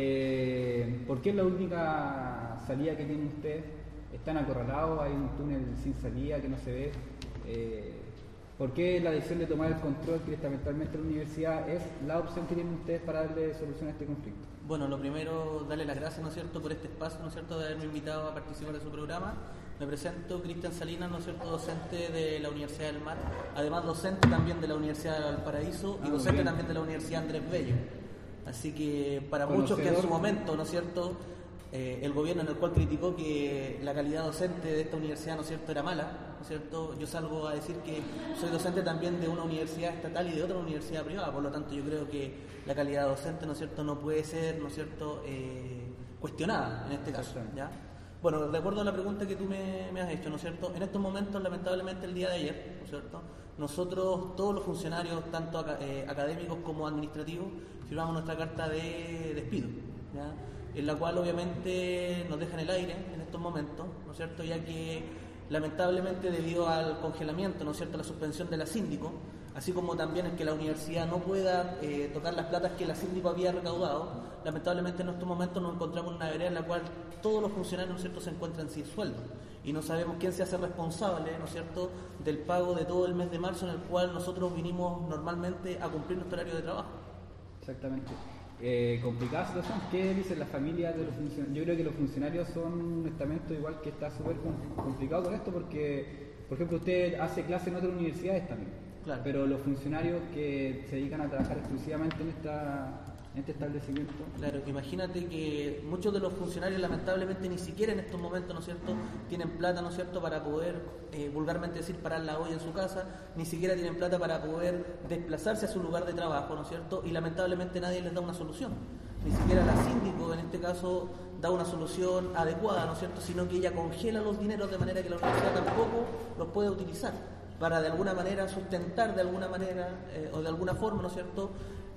Speaker 4: eh, ¿por qué es la única salida que tienen ustedes? ¿Están acorralados? ¿Hay un túnel sin salida que no se ve? Eh, ¿Por qué la decisión de tomar el control directamente de la universidad es la opción que tienen ustedes para darle solución a este conflicto?
Speaker 1: Bueno, lo primero, darle las gracias, ¿no es cierto?, por este espacio, ¿no es cierto?, de haberme invitado a participar de su programa. Me presento, Cristian Salinas, ¿no es cierto?, docente de la Universidad del Mar, además docente también de la Universidad de Valparaíso y ah, docente también de la Universidad Andrés Bello. Así que para muchos que en su momento, ¿no es cierto?, Eh, el gobierno en el cual criticó que la calidad docente de esta universidad, ¿no es cierto?, era mala, ¿no es cierto?, yo salgo a decir que soy docente también de una universidad estatal y de otra universidad privada, por lo tanto yo creo que la calidad docente, ¿no es cierto?, no puede ser, ¿no es cierto?, eh, cuestionada en este caso, ¿ya? Bueno, de acuerdo a la pregunta que tú me, me has hecho, ¿no es cierto?, en estos momentos, lamentablemente, el día de ayer, ¿no es cierto?, nosotros, todos los funcionarios, tanto eh, académicos como administrativos, firmamos nuestra carta de despido, ¿ya?, en la cual obviamente nos deja en el aire en estos momentos, ¿no es cierto?, ya que lamentablemente debido al congelamiento, ¿no es cierto?, la suspensión de la síndico, así como también el que la universidad no pueda eh, tocar las platas que la síndico había recaudado, lamentablemente en estos momentos nos encontramos en una vereda en la cual todos los funcionarios, ¿no es cierto?, se encuentran sin sueldo y no sabemos quién se hace responsable, ¿no es cierto?, del pago de todo el mes de marzo en el cual nosotros vinimos normalmente a cumplir nuestro horario de trabajo.
Speaker 4: Exactamente. Eh, complicada situación. ¿Qué dicen las familias de los funcionarios? Yo creo que los funcionarios son un estamento igual que está súper complicado con esto porque, por ejemplo, usted hace clase en otras universidades también,
Speaker 1: claro,
Speaker 4: pero los funcionarios que se dedican a trabajar exclusivamente en esta en este establecimiento.
Speaker 1: Claro, imagínate que muchos de los funcionarios lamentablemente ni siquiera en estos momentos, ¿no es cierto?, tienen plata, ¿no es cierto?, para poder, eh, vulgarmente decir, parar la olla en su casa, ni siquiera tienen plata para poder desplazarse a su lugar de trabajo, ¿no es cierto?, y lamentablemente nadie les da una solución. Ni siquiera la síndico, en este caso, da una solución adecuada, ¿no es cierto?, sino que ella congela los dineros de manera que la universidad tampoco los puede utilizar para de alguna manera sustentar de alguna manera eh, o de alguna forma, ¿no es cierto?,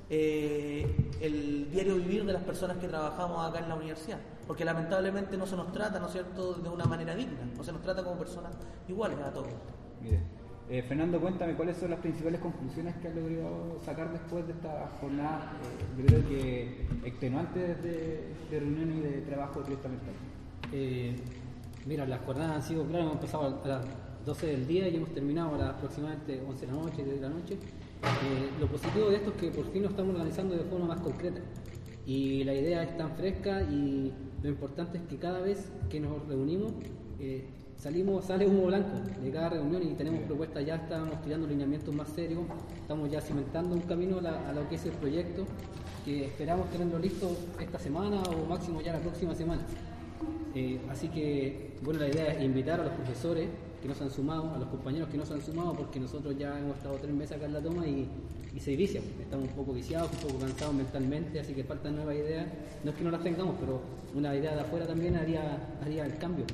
Speaker 1: Eh, el diario vivir de las personas que trabajamos acá en la universidad, porque lamentablemente no se nos trata, ¿no es cierto?, de una manera digna, no se nos trata como personas iguales a todos.
Speaker 4: Mire, eh, Fernando, cuéntame cuáles son las principales conclusiones que has logrado sacar después de esta jornada, eh, yo creo que extenuantes de, de reunión y de trabajo directamente.
Speaker 5: Eh, mira, las jornadas han sido, claro, hemos empezado a las doce del día y hemos terminado a las aproximadamente once de la noche, diez de la noche. Eh, lo positivo de esto es que por fin lo estamos organizando de forma más concreta y la idea es tan fresca y lo importante es que cada vez que nos reunimos eh, salimos, sale humo blanco de cada reunión y tenemos propuestas, ya estamos tirando lineamientos más serios, estamos ya cimentando un camino a, la, a lo que es el proyecto que esperamos tenerlo listo esta semana o máximo ya la próxima semana. Eh, así que, bueno, la idea es invitar a los profesores que no se han sumado, a los compañeros que no se han sumado, porque nosotros ya hemos estado tres meses acá en la toma y, y se vicia. Estamos un poco viciados, un poco cansados mentalmente, así que faltan nuevas ideas. No es que no las tengamos, pero una idea de afuera también haría, haría el cambio.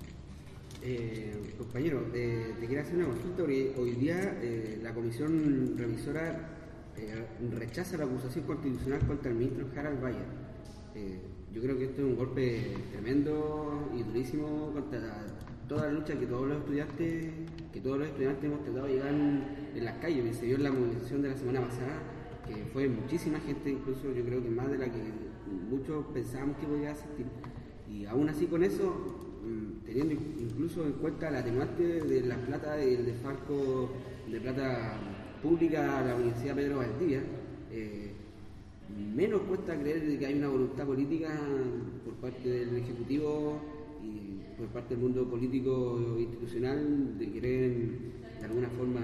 Speaker 2: Eh, compañero, eh, te quería hacer una consulta porque hoy día eh, la comisión revisora eh, rechaza la acusación constitucional contra el ministro Harald Bayer. Eh, yo creo que esto es un golpe tremendo y durísimo contra la, toda la lucha que todos los estudiantes que todos los estudiantes hemos tratado de llegar en, en las calles, que se vio en la movilización de la semana pasada, que fue muchísima gente, incluso yo creo que más de la que muchos pensábamos que podía asistir, y aún así con eso, teniendo incluso en cuenta la atenuante de la plata del desfalco de plata pública a la Universidad Pedro Valdivia, eh, menos cuesta creer que hay una voluntad política por parte del Ejecutivo y por parte del mundo político institucional de querer de alguna forma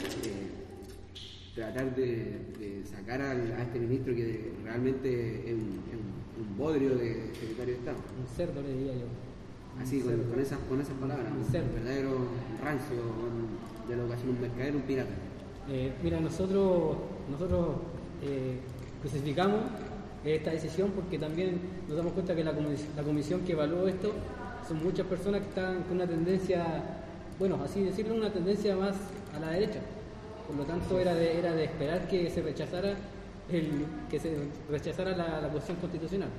Speaker 2: eh, tratar de, de sacar al, a este ministro que realmente es un, es un, un bodrio de secretario de Estado.
Speaker 5: Un cerdo, le diría yo.
Speaker 2: Así, con, con, esas, con esas palabras, un, un verdadero rancio de la educación, un mercader, un pirata.
Speaker 5: Eh, mira, nosotros, nosotros eh, crucificamos esta decisión porque también nos damos cuenta que la, comis la comisión que evaluó esto son muchas personas que están con una tendencia, bueno, así decirlo, una tendencia más a la derecha. Por lo tanto, era de, era de esperar que se rechazara, el, que se rechazara la, la cuestión constitucional.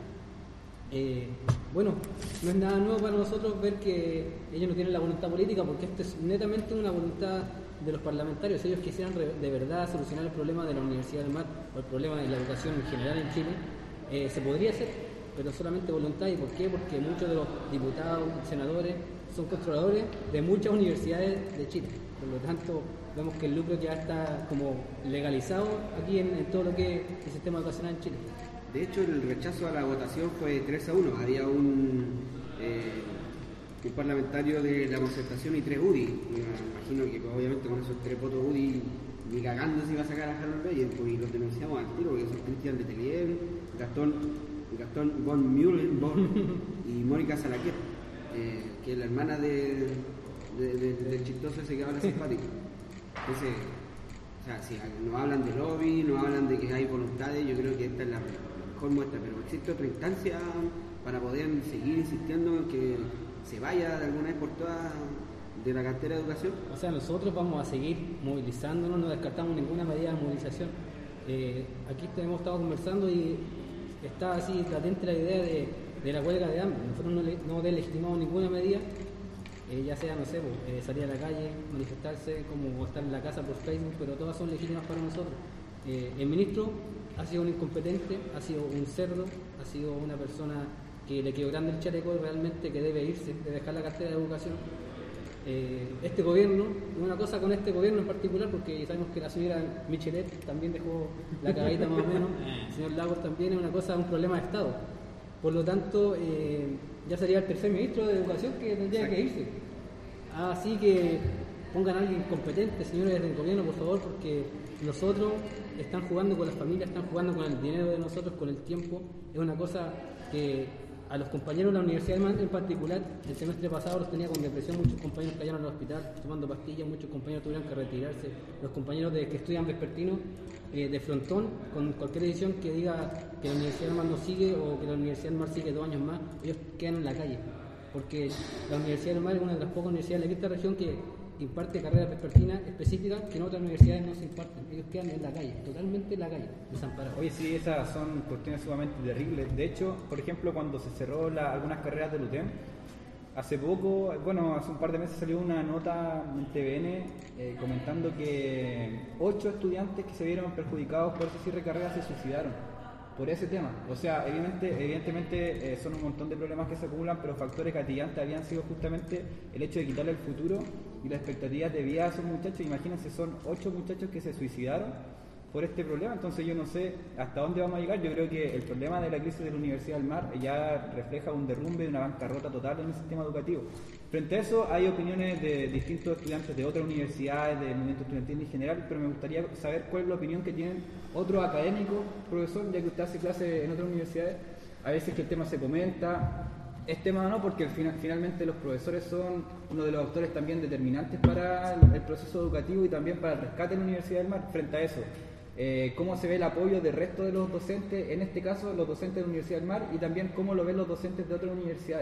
Speaker 5: Eh, bueno, no es nada nuevo para nosotros ver que ellos no tienen la voluntad política, porque esto es netamente una voluntad de los parlamentarios. Si ellos quisieran de verdad solucionar el problema de la Universidad del Mar o el problema de la educación en general en Chile, eh, se podría hacer, pero solamente voluntad. ¿Y por qué? Porque muchos de los diputados, senadores, son controladores de muchas universidades de Chile. Por lo tanto, vemos que el lucro ya está como legalizado aquí en, en todo lo que es el sistema educacional en Chile.
Speaker 2: De hecho, el rechazo a la votación fue tres a uno. Había un, eh, un parlamentario de la concertación y tres U D I. Me imagino que obviamente con esos tres votos U D I ni cagando se iba a sacar a Harald Bayer, pues, y los denunciamos al tiro, porque son Cristian Letelier, Gastón, Gastón von Mühlen von, y Mónica Salaquet, eh, que es la hermana de, de, de, del chistoso ese que habla simpático. Entonces, o sea, si nos hablan de lobby, nos hablan de que hay voluntades, yo creo que esta es la mejor muestra, pero existe otra instancia para poder seguir insistiendo en que se vaya de alguna vez por todas de la cartera de educación.
Speaker 5: O sea, nosotros vamos a seguir movilizándonos, no descartamos ninguna medida de movilización. Eh, aquí hemos estado conversando y está así latente la idea de, de la huelga de hambre. Nosotros no, le, no deslegitimamos ninguna medida, eh, ya sea, no sé, pues, eh, salir a la calle, manifestarse, como estar en la casa por Facebook, pero todas son legítimas para nosotros. Eh, el ministro ha sido un incompetente, ha sido un cerdo, ha sido una persona que le quedó grande el chaleco y realmente que debe irse, debe dejar la cartera de educación. Eh, este gobierno, una cosa con este gobierno en particular, porque sabemos que la señora Michelet también dejó la cagadita más o menos, el señor Lagos también, es una cosa, un problema de Estado. Por lo tanto, eh, ya sería el tercer ministro de Educación que tendría Exacto. que irse. Así que pongan a alguien competente, señores del gobierno, por favor, porque nosotros están jugando con las familias, están jugando con el dinero de nosotros, con el tiempo. Es una cosa que a los compañeros de la Universidad del Mar en particular, el semestre pasado los tenía con depresión, muchos compañeros cayeron al hospital tomando pastillas, muchos compañeros tuvieron que retirarse, los compañeros de, que estudian vespertino eh, de frontón, con cualquier decisión que diga que la Universidad del Mar no sigue o que la Universidad del Mar sigue dos años más, ellos quedan en la calle, porque la Universidad del Mar es una de las pocas universidades de la quinta región que imparte carreras vespertinas específicas que en otras universidades no se imparten. Ellos quedan en la calle, totalmente en la calle, desamparados.
Speaker 4: Oye, sí, esas son cuestiones sumamente terribles. De hecho, por ejemplo, cuando se cerró la, algunas carreras del U T E M, hace poco, bueno, hace un par de meses salió una nota en T V N eh, comentando que ocho estudiantes que se vieron perjudicados por ese cierre de carreras se suicidaron por ese tema. O sea, evidentemente, evidentemente eh, son un montón de problemas que se acumulan, pero factores gatillantes habían sido justamente el hecho de quitarle el futuro y las expectativas de vida a esos muchachos. Imagínense, son ocho muchachos que se suicidaron por este problema. Entonces yo no sé hasta dónde vamos a llegar. Yo creo que el problema de la crisis de la Universidad del Mar ya refleja un derrumbe, una bancarrota total en el sistema educativo. Frente a eso hay opiniones de distintos estudiantes de otras universidades, del movimiento estudiantil en general, pero me gustaría saber cuál es la opinión que tienen otros académicos, profesor, ya que usted hace clase en otras universidades. A veces que el tema se comenta, Es tema no, porque final, finalmente los profesores son uno de los actores también determinantes para el, el proceso educativo y también para el rescate de la Universidad del Mar. Frente a eso, eh, ¿cómo se ve el apoyo del resto de los docentes, en este caso los docentes de la Universidad del Mar, y también cómo lo ven los docentes de otras universidades?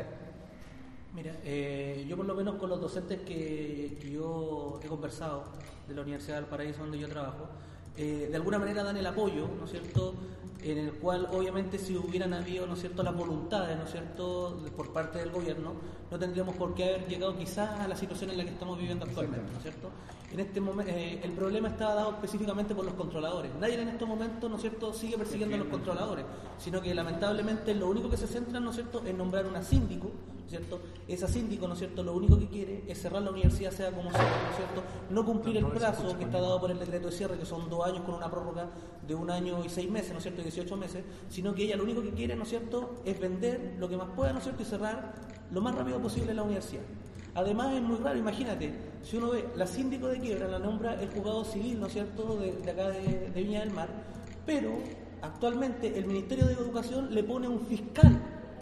Speaker 1: Mira, eh, yo por lo menos con los docentes que, que yo he conversado de la Universidad del Paraíso donde yo trabajo, eh, de alguna manera dan el apoyo, ¿no es cierto?, en el cual obviamente si hubieran habido, ¿no es cierto?, las voluntades, ¿no es cierto?, por parte del gobierno, no tendríamos por qué haber llegado quizás a la situación en la que estamos viviendo actualmente, ¿no es cierto? En este momento, eh, el problema está dado específicamente por los controladores. Nadie en estos momentos, ¿no es cierto?, sigue persiguiendo a los controladores, sino que lamentablemente lo único que se centra, ¿no es cierto?, en nombrar una síndico, ¿no es cierto? Esa síndico, ¿no es cierto?, lo único que quiere es cerrar la universidad sea como sea, ¿no es cierto?, no cumplir el plazo que está dado por el decreto de cierre, que son dos años con una prórroga de un año y seis meses, ¿no es cierto?, y dieciocho meses, sino que ella lo único que quiere, ¿no es cierto?, es vender lo que más pueda, ¿no es cierto?, y cerrar lo más rápido posible la universidad. Además es muy raro, imagínate, si uno ve, la síndico de quiebra la nombra el juzgado civil, ¿no es cierto?, de, de acá de, de Viña del Mar, pero actualmente el Ministerio de Educación le pone un fiscal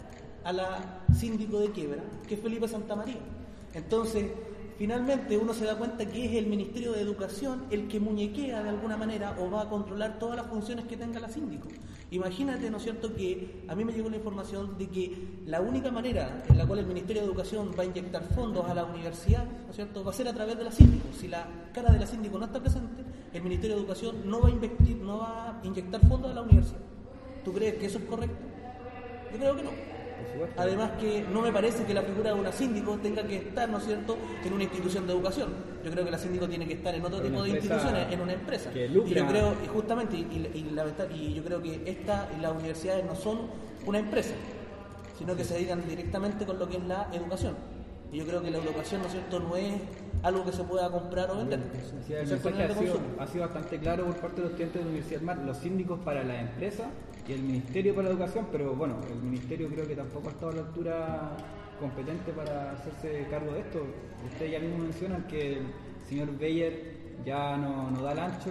Speaker 1: a la síndico de quiebra, que es Felipe Santamaría. Entonces, finalmente uno se da cuenta que es el Ministerio de Educación el que muñequea de alguna manera o va a controlar todas las funciones que tenga la síndico. Imagínate, ¿no es cierto?, que a mí me llegó la información de que la única manera en la cual el Ministerio de Educación va a inyectar fondos a la universidad, ¿no es cierto?, va a ser a través de la síndico. Si la cara de la síndico no está presente, el Ministerio de Educación no va a invertir, no va a inyectar fondos a la universidad. ¿Tú crees que eso es correcto? Yo creo que no. Además que no me parece que la figura de una síndico tenga que estar, ¿no es cierto?, en una institución de educación. Yo creo que la síndico tiene que estar en otro tipo de instituciones, en una empresa. Y yo creo, y justamente, y, y, la, y yo creo que esta y las universidades no son una empresa, sino que se dedican directamente con lo que es la educación. Y yo creo que la educación, ¿no es cierto?, no es algo que se pueda comprar o vender.
Speaker 4: Sí, el mensaje ha sido, ha sido bastante claro por parte de los estudiantes de la Universidad del Mar, los síndicos para la empresa y el Ministerio para la Educación, pero bueno, el Ministerio creo que tampoco ha estado a la altura competente para hacerse cargo de esto. Ustedes ya mismo mencionan que el señor Beyer ya no, no da el ancho.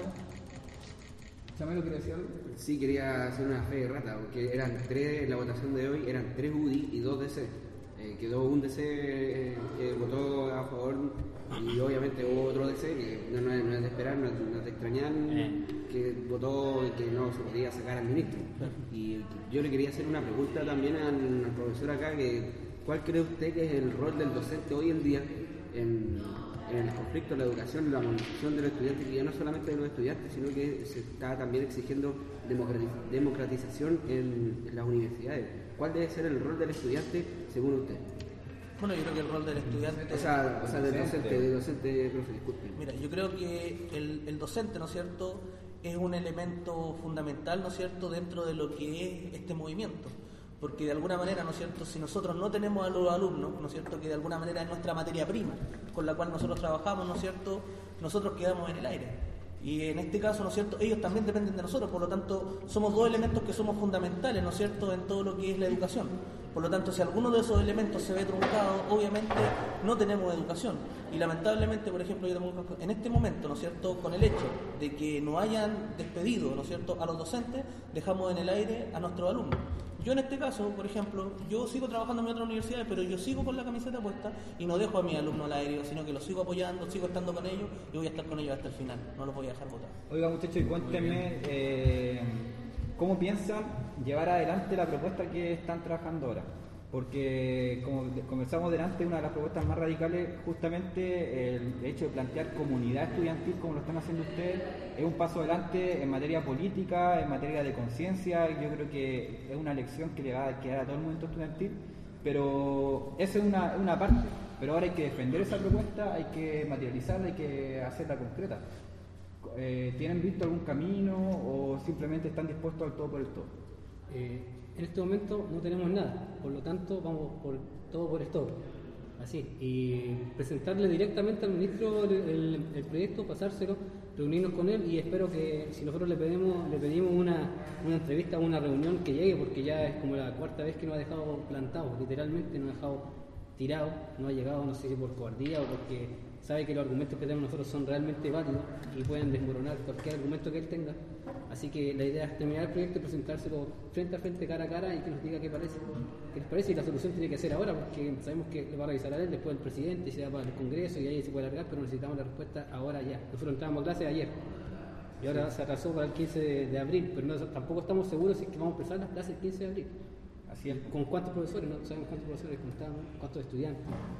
Speaker 4: ¿Samelo quiere decir algo?
Speaker 2: Sí, quería hacer una fe de rata, porque eran tres, en la votación de hoy eran tres U D I y dos D C. Eh, quedó un D C eh, que votó a favor y obviamente hubo otro D C que no, no, es, no es de esperar, no es, no es de extrañar, eh. que votó que no se podía sacar al ministro. Y yo le quería hacer una pregunta también al, al profesor acá, que ¿cuál cree usted que es el rol del docente hoy en día en, en el conflicto de la educación, la movilización de los estudiantes, que ya no solamente de los estudiantes, sino que se está también exigiendo democratización en, en las universidades? ¿Cuál debe ser el rol del estudiante según usted?
Speaker 1: Bueno, yo creo que el rol del estudiante...
Speaker 2: O sea, o sea del docente, del docente, profe, disculpe.
Speaker 1: Mira, yo creo que el, el docente, ¿no es cierto?, es un elemento fundamental, ¿no es cierto?, dentro de lo que es este movimiento. Porque de alguna manera, ¿no es cierto?, si nosotros no tenemos a los alumnos, ¿no es cierto?, que de alguna manera es nuestra materia prima, con la cual nosotros trabajamos, ¿no es cierto?, nosotros quedamos en el aire. Y en este caso, ¿no es cierto?, ellos también dependen de nosotros, por lo tanto, somos dos elementos que somos fundamentales, ¿no es cierto?, en todo lo que es la educación. Por lo tanto, si alguno de esos elementos se ve truncado, obviamente no tenemos educación. Y lamentablemente, por ejemplo, yo tengo, en este momento, ¿no es cierto?, con el hecho de que no hayan despedido, ¿no es cierto?, a los docentes, dejamos en el aire a nuestros alumnos. Yo en este caso, por ejemplo, yo sigo trabajando en mi otra universidad, pero yo sigo con la camiseta puesta y no dejo a mis alumnos al aire, sino que los sigo apoyando, sigo estando con ellos y voy a estar con ellos hasta el final, no los voy a dejar votar.
Speaker 4: Oiga, muchachos, y cuéntenme, eh, ¿cómo piensan llevar adelante la propuesta que están trabajando ahora? Porque, como conversamos delante, una de las propuestas más radicales, justamente el hecho de plantear comunidad estudiantil, como lo están haciendo ustedes, es un paso adelante en materia política, en materia de conciencia. Yo creo que es una lección que le va a quedar a todo el movimiento estudiantil, pero esa es una, una parte. Pero ahora hay que defender esa propuesta, hay que materializarla, hay que hacerla concreta. Eh, ¿Tienen visto algún camino o simplemente están dispuestos al todo por el todo?
Speaker 5: Eh, en este momento no tenemos nada, por lo tanto vamos por todo por el todo, así, y presentarle directamente al ministro el, el, el proyecto, pasárselo, reunirnos con él, y espero que si nosotros le pedimos le pedimos una, una entrevista, una reunión, que llegue, porque ya es como la cuarta vez que nos ha dejado plantados, literalmente nos ha dejado tirados, no ha llegado, no sé si por cobardía o porque sabe que los argumentos que tenemos nosotros son realmente válidos y pueden desmoronar cualquier argumento que él tenga. Así que la idea es terminar el proyecto y presentárselo frente a frente, cara a cara, y que nos diga qué parece, qué les parece, y la solución tiene que ser ahora, porque sabemos que lo va a revisar a él, después el presidente, y se va para el Congreso, y ahí se puede alargar, pero necesitamos la respuesta ahora ya. Nosotros entramos a clase ayer, y ahora se atrasó para el quince de, de abril, pero no, tampoco estamos seguros si es que vamos a empezar las clases el quince de abril.
Speaker 4: Así es.
Speaker 5: ¿Con cuántos profesores? No sabemos cuántos profesores contamos, cuántos estudiantes.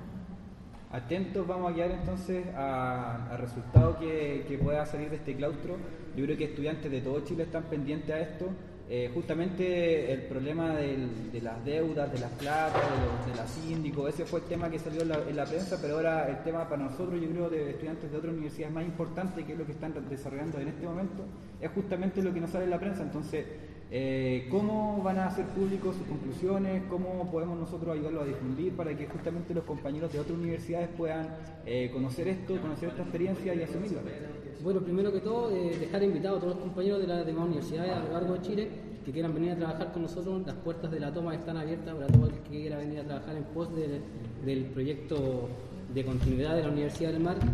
Speaker 4: Atentos vamos a quedar entonces al resultado que, que pueda salir de este claustro. Yo creo que estudiantes de todo Chile están pendientes a esto. Eh, justamente el problema del, de las deudas, de las plata, de, los, de la síndico, ese fue el tema que salió en la, en la prensa, pero ahora el tema para nosotros, yo creo, de estudiantes de otras universidades más importante, que es lo que están desarrollando en este momento, es justamente lo que nos sale en la prensa. Entonces, eh, ¿cómo van a hacer públicos sus conclusiones? ¿Cómo podemos nosotros ayudarlos a difundir para que justamente los compañeros de otras universidades puedan eh, conocer esto, conocer esta experiencia y asumirla?
Speaker 5: Bueno, primero que todo, eh, dejar invitados a todos los compañeros de las demás universidades a lo largo de Chile que quieran venir a trabajar con nosotros. Las puertas de la toma están abiertas para todo el que quiera venir a trabajar en pos de, del proyecto de continuidad de la Universidad del Mar,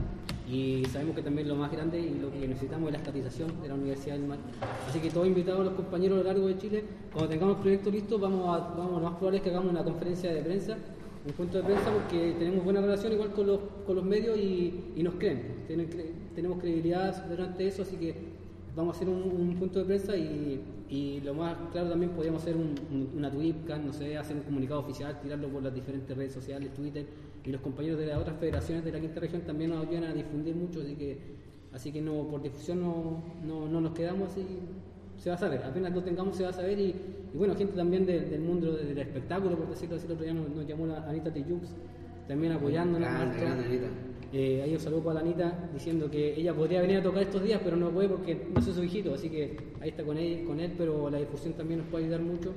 Speaker 5: y sabemos que también lo más grande y lo que necesitamos es la estatización de la Universidad del Mar. Así que todos invitados a los compañeros a lo largo de Chile. Cuando tengamos el proyecto listo, vamos a, vamos, lo más probable es que hagamos una conferencia de prensa, un punto de prensa, porque tenemos buena relación igual con los, con los medios y, y nos creen, Tienen, tenemos credibilidad durante eso, así que vamos a hacer un, un punto de prensa y, y lo más claro también podríamos hacer un, un, una tweetcast, no sé, hacer un comunicado oficial, tirarlo por las diferentes redes sociales, Twitter, y los compañeros de las otras federaciones de la quinta región también nos ayudan a difundir mucho, así que así que no, por difusión no, no, no nos quedamos así. Se va a saber, apenas lo tengamos se va a saber, y, y bueno, gente también de, del mundo del espectáculo, por decirlo así, el otro día nos, nos llamó la Anita Tijux, también apoyándonos.
Speaker 2: Grande, grande, Anita.
Speaker 5: Eh, ahí un saludo para la Anita, diciendo que ella podría venir a tocar estos días, pero no puede porque no es su hijito, así que ahí está con él, con él, pero la difusión también nos puede ayudar mucho.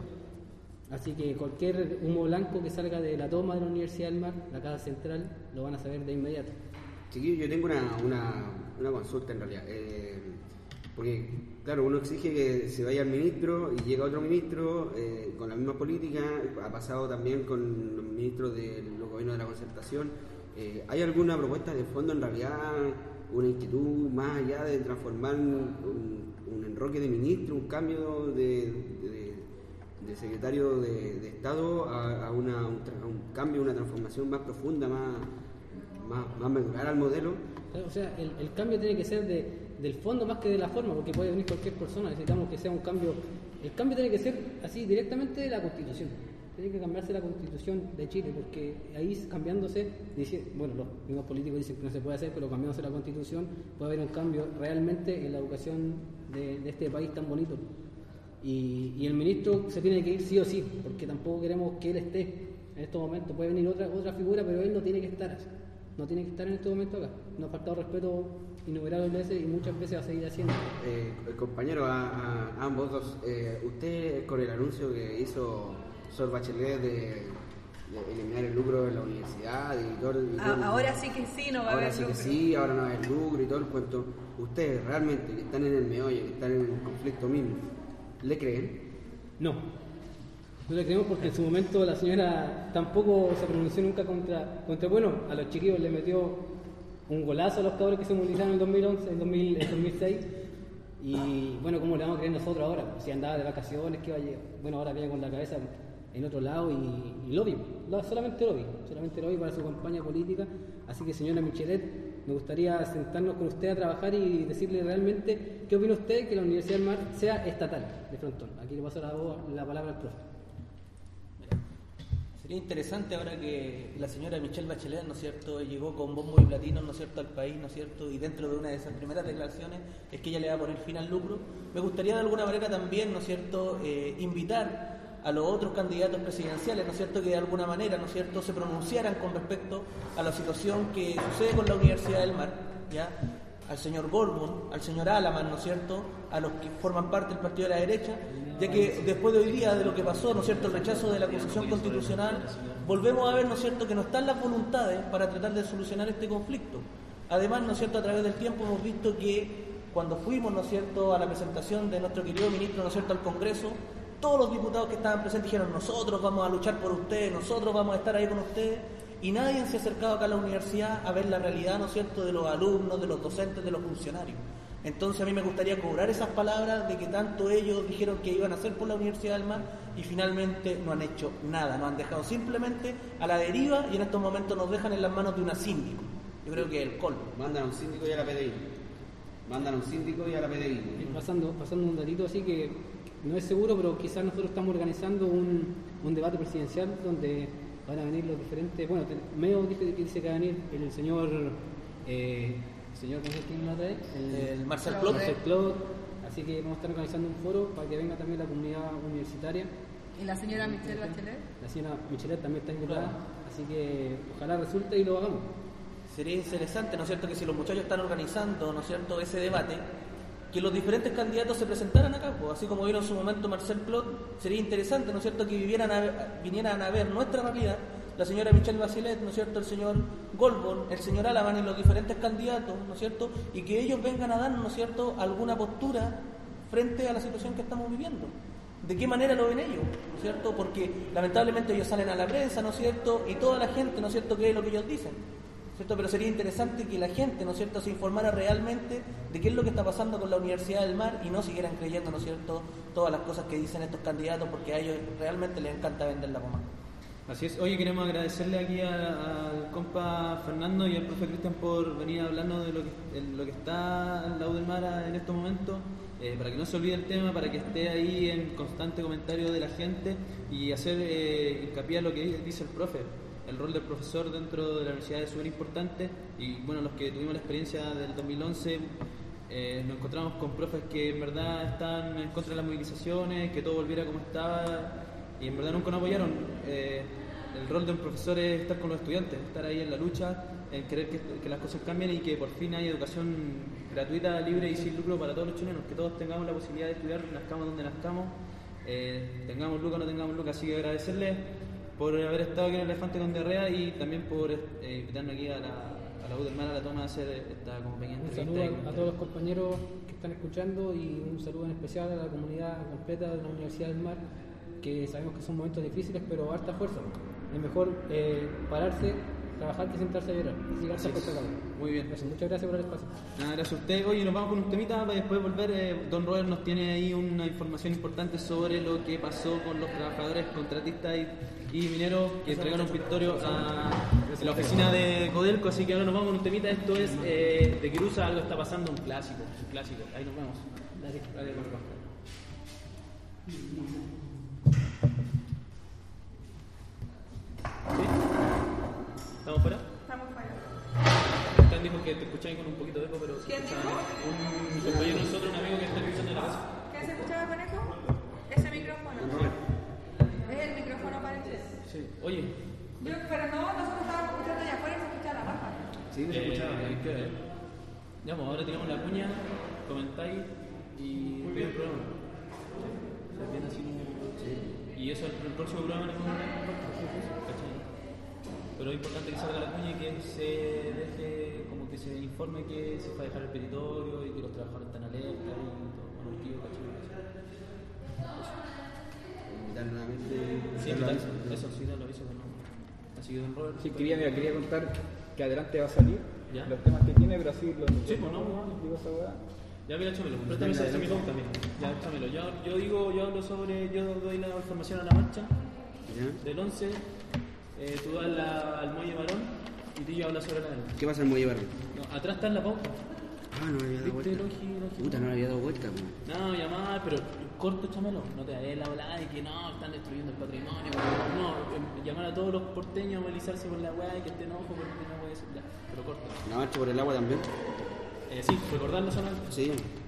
Speaker 5: Así que cualquier humo blanco que salga de la toma de la Universidad del Mar, la casa central, lo van a saber de inmediato.
Speaker 2: Chiquillo, yo tengo una, una, una consulta en realidad. Eh, porque, claro, uno exige que se vaya el ministro y llega otro ministro eh, con la misma política. Ha pasado también con los ministros de los gobiernos de la concertación. Eh, ¿Hay alguna propuesta de fondo en realidad, una inquietud más allá de transformar un, un enroque de ministro, un cambio de, de, de secretario de, de Estado a, a, una, un, a un cambio, una transformación más profunda, más, más, más medular al modelo?
Speaker 5: O sea, el, el cambio tiene que ser de, del fondo más que de la forma, porque puede venir cualquier persona, necesitamos que sea un cambio. El cambio tiene que ser así, directamente de la Constitución. Tiene que cambiarse la Constitución de Chile, porque ahí cambiándose, dice, bueno, los mismos políticos dicen que no se puede hacer, pero cambiándose la Constitución puede haber un cambio realmente en la educación de, de este país tan bonito. Y, y el ministro se tiene que ir sí o sí, porque tampoco queremos que él esté en estos momentos. Puede venir otra otra figura, pero él no tiene que estar, no tiene que estar en este momento acá. Nos ha faltado respeto innumerables veces y muchas veces va a seguir haciendo.
Speaker 2: Eh, compañero, a, a, a ambos dos, eh, usted con el anuncio que hizo Sor Bachelet de, de eliminar el lucro de la universidad y todo, y todo
Speaker 3: a, ahora sí que sí, no va a haber
Speaker 2: lucro.
Speaker 3: lucro.
Speaker 2: Ahora sí que sí, ahora no va a haber lucro y todo el cuento. Ustedes realmente que están en el meollo, que están en el conflicto mismo, ¿le creen?
Speaker 5: No, no le creemos porque en su momento la señora tampoco se pronunció nunca contra, contra bueno, a los chiquillos le metió un golazo a los cabros que se movilizaron en el dos mil once, en, dos mil, en dos mil seis. Y bueno, ¿cómo le vamos a creer nosotros ahora? Si andaba de vacaciones, que vaya, bueno, ahora viene con la cabeza en otro lado y, y lo vi, lo, solamente lo vi, solamente lo vi para su campaña política. Así que, señora Michelet, me gustaría sentarnos con usted a trabajar y decirle realmente qué opina usted que la Universidad del Mar sea estatal de Frontón. Aquí le paso la, la palabra al profe.
Speaker 1: Sería interesante ahora que la señora Michelle Bachelet, ¿no es cierto?, llegó con bombo y platino, ¿no es cierto?, al país, ¿no es cierto?, y dentro de una de esas primeras declaraciones es que ella le va a poner fin al lucro. Me gustaría de alguna manera también, ¿no es cierto?, eh, invitar a los otros candidatos presidenciales, ¿no es cierto?, que de alguna manera, ¿no es cierto?, se pronunciaran con respecto a la situación que sucede con la Universidad del Mar, ¿ya?, al señor Goldman, al señor Alaman, ¿no es cierto?, a los que forman parte del partido de la derecha, ya que después de hoy día, de lo que pasó, ¿no es cierto?, el rechazo de la acusación constitucional, volvemos a ver, ¿no es cierto?, que no están las voluntades para tratar de solucionar este conflicto. Además, ¿no es cierto?, a través del tiempo hemos visto que cuando fuimos, ¿no es cierto?, a la presentación de nuestro querido ministro, ¿no es cierto?, al Congreso, todos los diputados que estaban presentes dijeron: nosotros vamos a luchar por ustedes, nosotros vamos a estar ahí con ustedes. y nadie se ha acercado acá a la universidad a ver la realidad, ¿no es cierto?, de los alumnos, de los docentes, de los funcionarios. Entonces a mí me gustaría cobrar esas palabras de que tanto ellos dijeron que iban a hacer por la Universidad del Mar y finalmente no han hecho nada, nos han dejado simplemente a la deriva y en estos momentos nos dejan en las manos de una síndico. Yo creo que es el colmo.
Speaker 2: Mandan a un síndico y a la P D I. Mandan a un síndico y a la P D I.
Speaker 5: Pasando, pasando un datito así que no es seguro, pero quizás nosotros estamos organizando un, un debate presidencial donde van a venir los diferentes, bueno, medio que dice que va a venir el señor... Eh, señor, ¿cómo se llama otra vez? El,
Speaker 1: el Marcel Clot.
Speaker 5: Marcel Clot. Así que vamos a estar organizando un foro para que venga también la comunidad universitaria.
Speaker 3: ¿Y la señora Michelle Bachelet?
Speaker 5: La señora Michelet también está invitada, así que ojalá resulte y lo hagamos.
Speaker 1: Sería interesante, ¿no es cierto?, que si los muchachos están organizando, ¿no es cierto?, ese debate, que los diferentes candidatos se presentaran acá, pues, así como vino en su momento Marcel Clot, sería interesante, ¿no es cierto?, que vivieran a, vinieran a ver nuestra realidad, la señora Michelle Bachelet, ¿no es cierto?, el señor Goldborn, el señor Alaman y los diferentes candidatos, ¿no es cierto?, y que ellos vengan a dar, ¿no es cierto?, alguna postura frente a la situación que estamos viviendo. ¿De qué manera lo ven ellos? ¿No es cierto? Porque lamentablemente ellos salen a la prensa, ¿no es cierto?, y toda la gente, ¿no es cierto?, cree lo que ellos dicen, ¿cierto? Pero sería interesante que la gente, ¿no es cierto?, se informara realmente de qué es lo que está pasando con la Universidad del Mar y no siguieran creyendo, ¿no es cierto?, todas las cosas que dicen estos candidatos, porque a ellos realmente les encanta vender la goma.
Speaker 7: Así es. Oye, queremos agradecerle aquí al compa Fernando y al profe Cristian por venir a hablarnos de lo que, de lo que está en la U del Mar en estos momentos, eh, para que no se olvide el tema, para que esté ahí en constante comentario de la gente y hacer eh, hincapié a lo que dice el profe. El rol del profesor dentro de la universidad es súper importante y bueno, los que tuvimos la experiencia del dos mil once eh, nos encontramos con profes que en verdad están en contra de las movilizaciones, que todo volviera como estaba y en verdad nunca nos apoyaron. Eh, el rol de un profesor es estar con los estudiantes, estar ahí en la lucha, en querer que, que las cosas cambien y que por fin haya educación gratuita, libre y sin lucro para todos los chilenos, que todos tengamos la posibilidad de estudiar, nazcamos donde nazcamos, eh, tengamos lucro o no tengamos lucro. Así que agradecerles por haber estado aquí en el Elefante con Diarrea y también por eh, invitarme aquí a la, a la U del Mar a la toma de hacer esta como pequeña
Speaker 5: Un
Speaker 7: entrevista.
Speaker 5: saludo a, a todos los compañeros que están escuchando y un saludo en especial a la comunidad completa de la Universidad del Mar, que sabemos que son momentos difíciles, pero harta fuerza. Es mejor eh, pararse, trabajar que sentarse a llorar. Así que harta fuerza, cabrón.
Speaker 7: Muy bien.
Speaker 5: Eso, muchas gracias por el espacio.
Speaker 7: Nada, gracias a usted. Oye, nos vamos con un temita para después volver. Eh, Don Robert nos tiene ahí una información importante sobre lo que pasó con los trabajadores contratistas y, y mineros que entregaron Victorio a la oficina de Codelco. Así que ahora nos vamos con un temita. Esto es eh, de Quirusa, algo está pasando, un clásico, un clásico. Ahí nos vemos. Gracias. Gracias, Marco. ¿Sí? ¿Estamos fuera?
Speaker 3: Estamos fuera.
Speaker 7: Stan dijo que te escucháis con un poquito de eco, pero se
Speaker 3: ¿Quién
Speaker 7: escuchaba
Speaker 3: dijo?
Speaker 7: un compañero de nosotros, un amigo que está escuchando en la casa.
Speaker 3: ¿Qué se escuchaba con eco? Ese micrófono. Es el micrófono, parece.
Speaker 7: Sí. Oye,
Speaker 3: Yo, pero no, nosotros estábamos escuchando allá afuera y se escuchaba la baja.
Speaker 2: Sí, no se
Speaker 7: eh,
Speaker 2: escuchaba.
Speaker 7: hay que ver. Ya, pues ahora tiramos la cuña, comentáis y veis el programa. O sea, bien así como... Y eso, el, el próximo programa le vamos a dar ¿cachai? Pero es importante que salga la cuña y que se deje, como que se informe que se va a dejar el peritorio y que los trabajadores están alerta y todo, bueno, el tío, ¿cachai?
Speaker 2: Invitar nuevamente.
Speaker 7: Sí,
Speaker 2: invitar
Speaker 7: eso,
Speaker 2: nuevamente.
Speaker 7: eso sí, lo hizo, bueno. Así que, don Robert.
Speaker 4: Sí, quería, mira, quería contar que adelante va a salir
Speaker 7: Ya.
Speaker 4: los temas que tiene, pero así los
Speaker 7: Sí, pues, no, no.
Speaker 4: digo esa weá.
Speaker 7: Ya, mira, échamelo, préstame ese ese micrófono también. Ya, échamelo. Yo, yo digo, yo hablo sobre, yo doy la información a la marcha
Speaker 2: ¿Ya?
Speaker 7: del once, eh, tú das la, al muelle varón y Tillo habla sobre la arena.
Speaker 2: ¿Qué pasa en Muelle Barrio?
Speaker 7: No, atrás está en la pauta.
Speaker 2: Ah, no le había dado
Speaker 7: ¿Viste,
Speaker 2: vuelta.
Speaker 7: Longi, Longi?
Speaker 2: Puta, no le había dado vuelta, weón.
Speaker 7: No, llamar, pero corto, échamelo. No te des la volada de que no, están destruyendo el patrimonio. No, eh, llamar a todos los porteños a movilizarse por la weá y que estén ojo porque no puede ser. Ya, pero corto.
Speaker 2: La marcha por el agua también.
Speaker 7: Eh, sí, recordarlo solamente.
Speaker 2: Sí.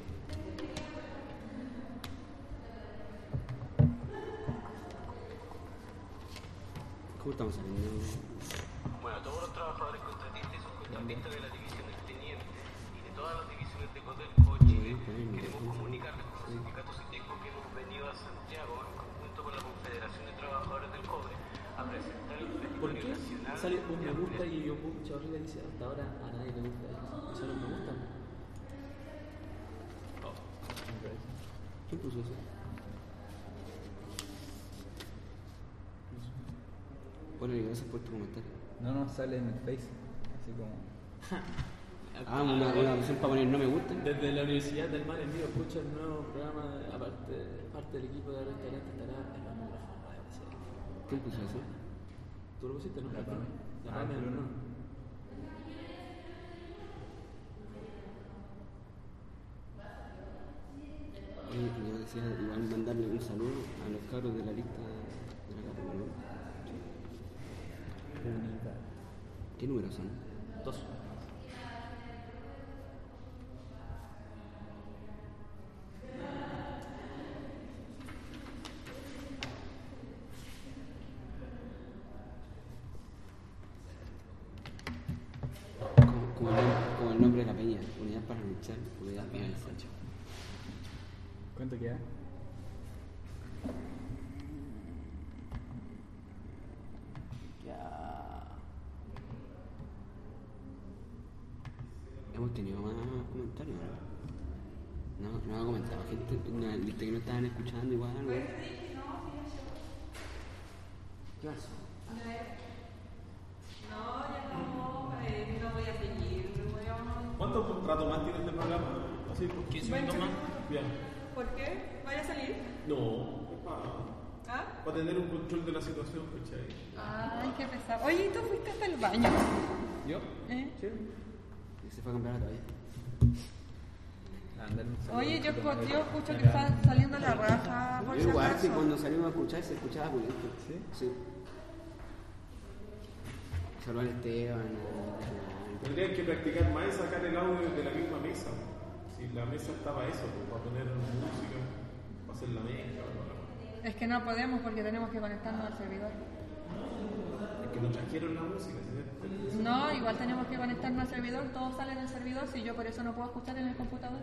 Speaker 2: ¿Cómo estamos saliendo?
Speaker 8: Bueno, todos los trabajadores contratistas y subcontratistas de la división del Teniente y de todas las divisiones de Codelco Chile queremos comunicarles como sindicato Siteco que hemos venido a Santiago en conjunto con la Confederación de Trabajadores del Cobre a presentar el
Speaker 7: ¿Por
Speaker 8: Festival
Speaker 7: qué
Speaker 8: Nacional
Speaker 7: sale un me
Speaker 8: de
Speaker 7: gusta y yo mucha horrible dice hasta ahora a nadie le gusta eso? Sale un me gusta. Oh,
Speaker 2: ¿Quién puso eso? Bueno, y gracias por tu comentario.
Speaker 4: No nos sale en el Face, así como...
Speaker 2: Ah, una, una opción para poner no me gusta.
Speaker 1: Desde la Universidad del Mar en vivo escucha el nuevo programa, de, aparte parte del equipo de restaurante estará en la nueva forma de hacer.
Speaker 2: ¿Quién puso eso?
Speaker 1: ¿Tú lo pusiste? No,
Speaker 4: La
Speaker 1: no.
Speaker 4: Pame.
Speaker 1: La
Speaker 4: Ah,
Speaker 1: Pame,
Speaker 4: pero
Speaker 1: no.
Speaker 4: no.
Speaker 2: Oye, yo decía igual mandarle un saludo a los cabros de la lista de la Capa, ¿no? ¿Qué números son?
Speaker 1: Dos.
Speaker 2: Como, como, el, nom- como el nombre de la peña, Unidad para luchar, Unidad para el Sancho.
Speaker 4: ¿Cuánto queda?
Speaker 1: Ya.
Speaker 2: Hemos tenido más comentarios, ¿no? No, no ha comentado gente, no, viste que no estaban escuchando igual, ¿no? ¿Qué pasó?
Speaker 3: No, ya no, eh, no voy a seguir. Voy a...
Speaker 6: ¿Cuántos contratos más tiene este programa? Así, por
Speaker 1: quince minutos más.
Speaker 6: Bien.
Speaker 3: ¿Por qué? ¿Vaya a salir?
Speaker 6: No, es para,
Speaker 3: ¿Ah?
Speaker 6: para tener un control de la situación, ¿cachai?
Speaker 3: Ay, qué pesado. Oye, ¿y tú fuiste hasta el baño?
Speaker 4: ¿Yo?
Speaker 3: ¿Eh?
Speaker 4: Sí.
Speaker 2: Y se fue a comprar la toalla.
Speaker 4: Ándale, un saludo.
Speaker 3: Oye, yo, escu- yo escucho que está saliendo la raja, por
Speaker 2: Yo
Speaker 3: si
Speaker 2: igual que
Speaker 3: acaso.
Speaker 2: cuando salimos a escuchar se escuchaba pulento.
Speaker 4: ¿Sí?
Speaker 2: Sí. Saludar a Esteban. a-
Speaker 6: Tendrían que practicar más y sacar el audio de la misma mesa. Si la mesa estaba eso, pues, para poner música, para hacer la mezcla. ¿No?
Speaker 3: Es que no podemos porque tenemos que conectarnos al servidor.
Speaker 6: Es que no trajeron la música. ¿sí?
Speaker 3: No, igual tenemos que conectarnos al servidor, todo sale del servidor, si yo por eso no puedo escuchar en el computador.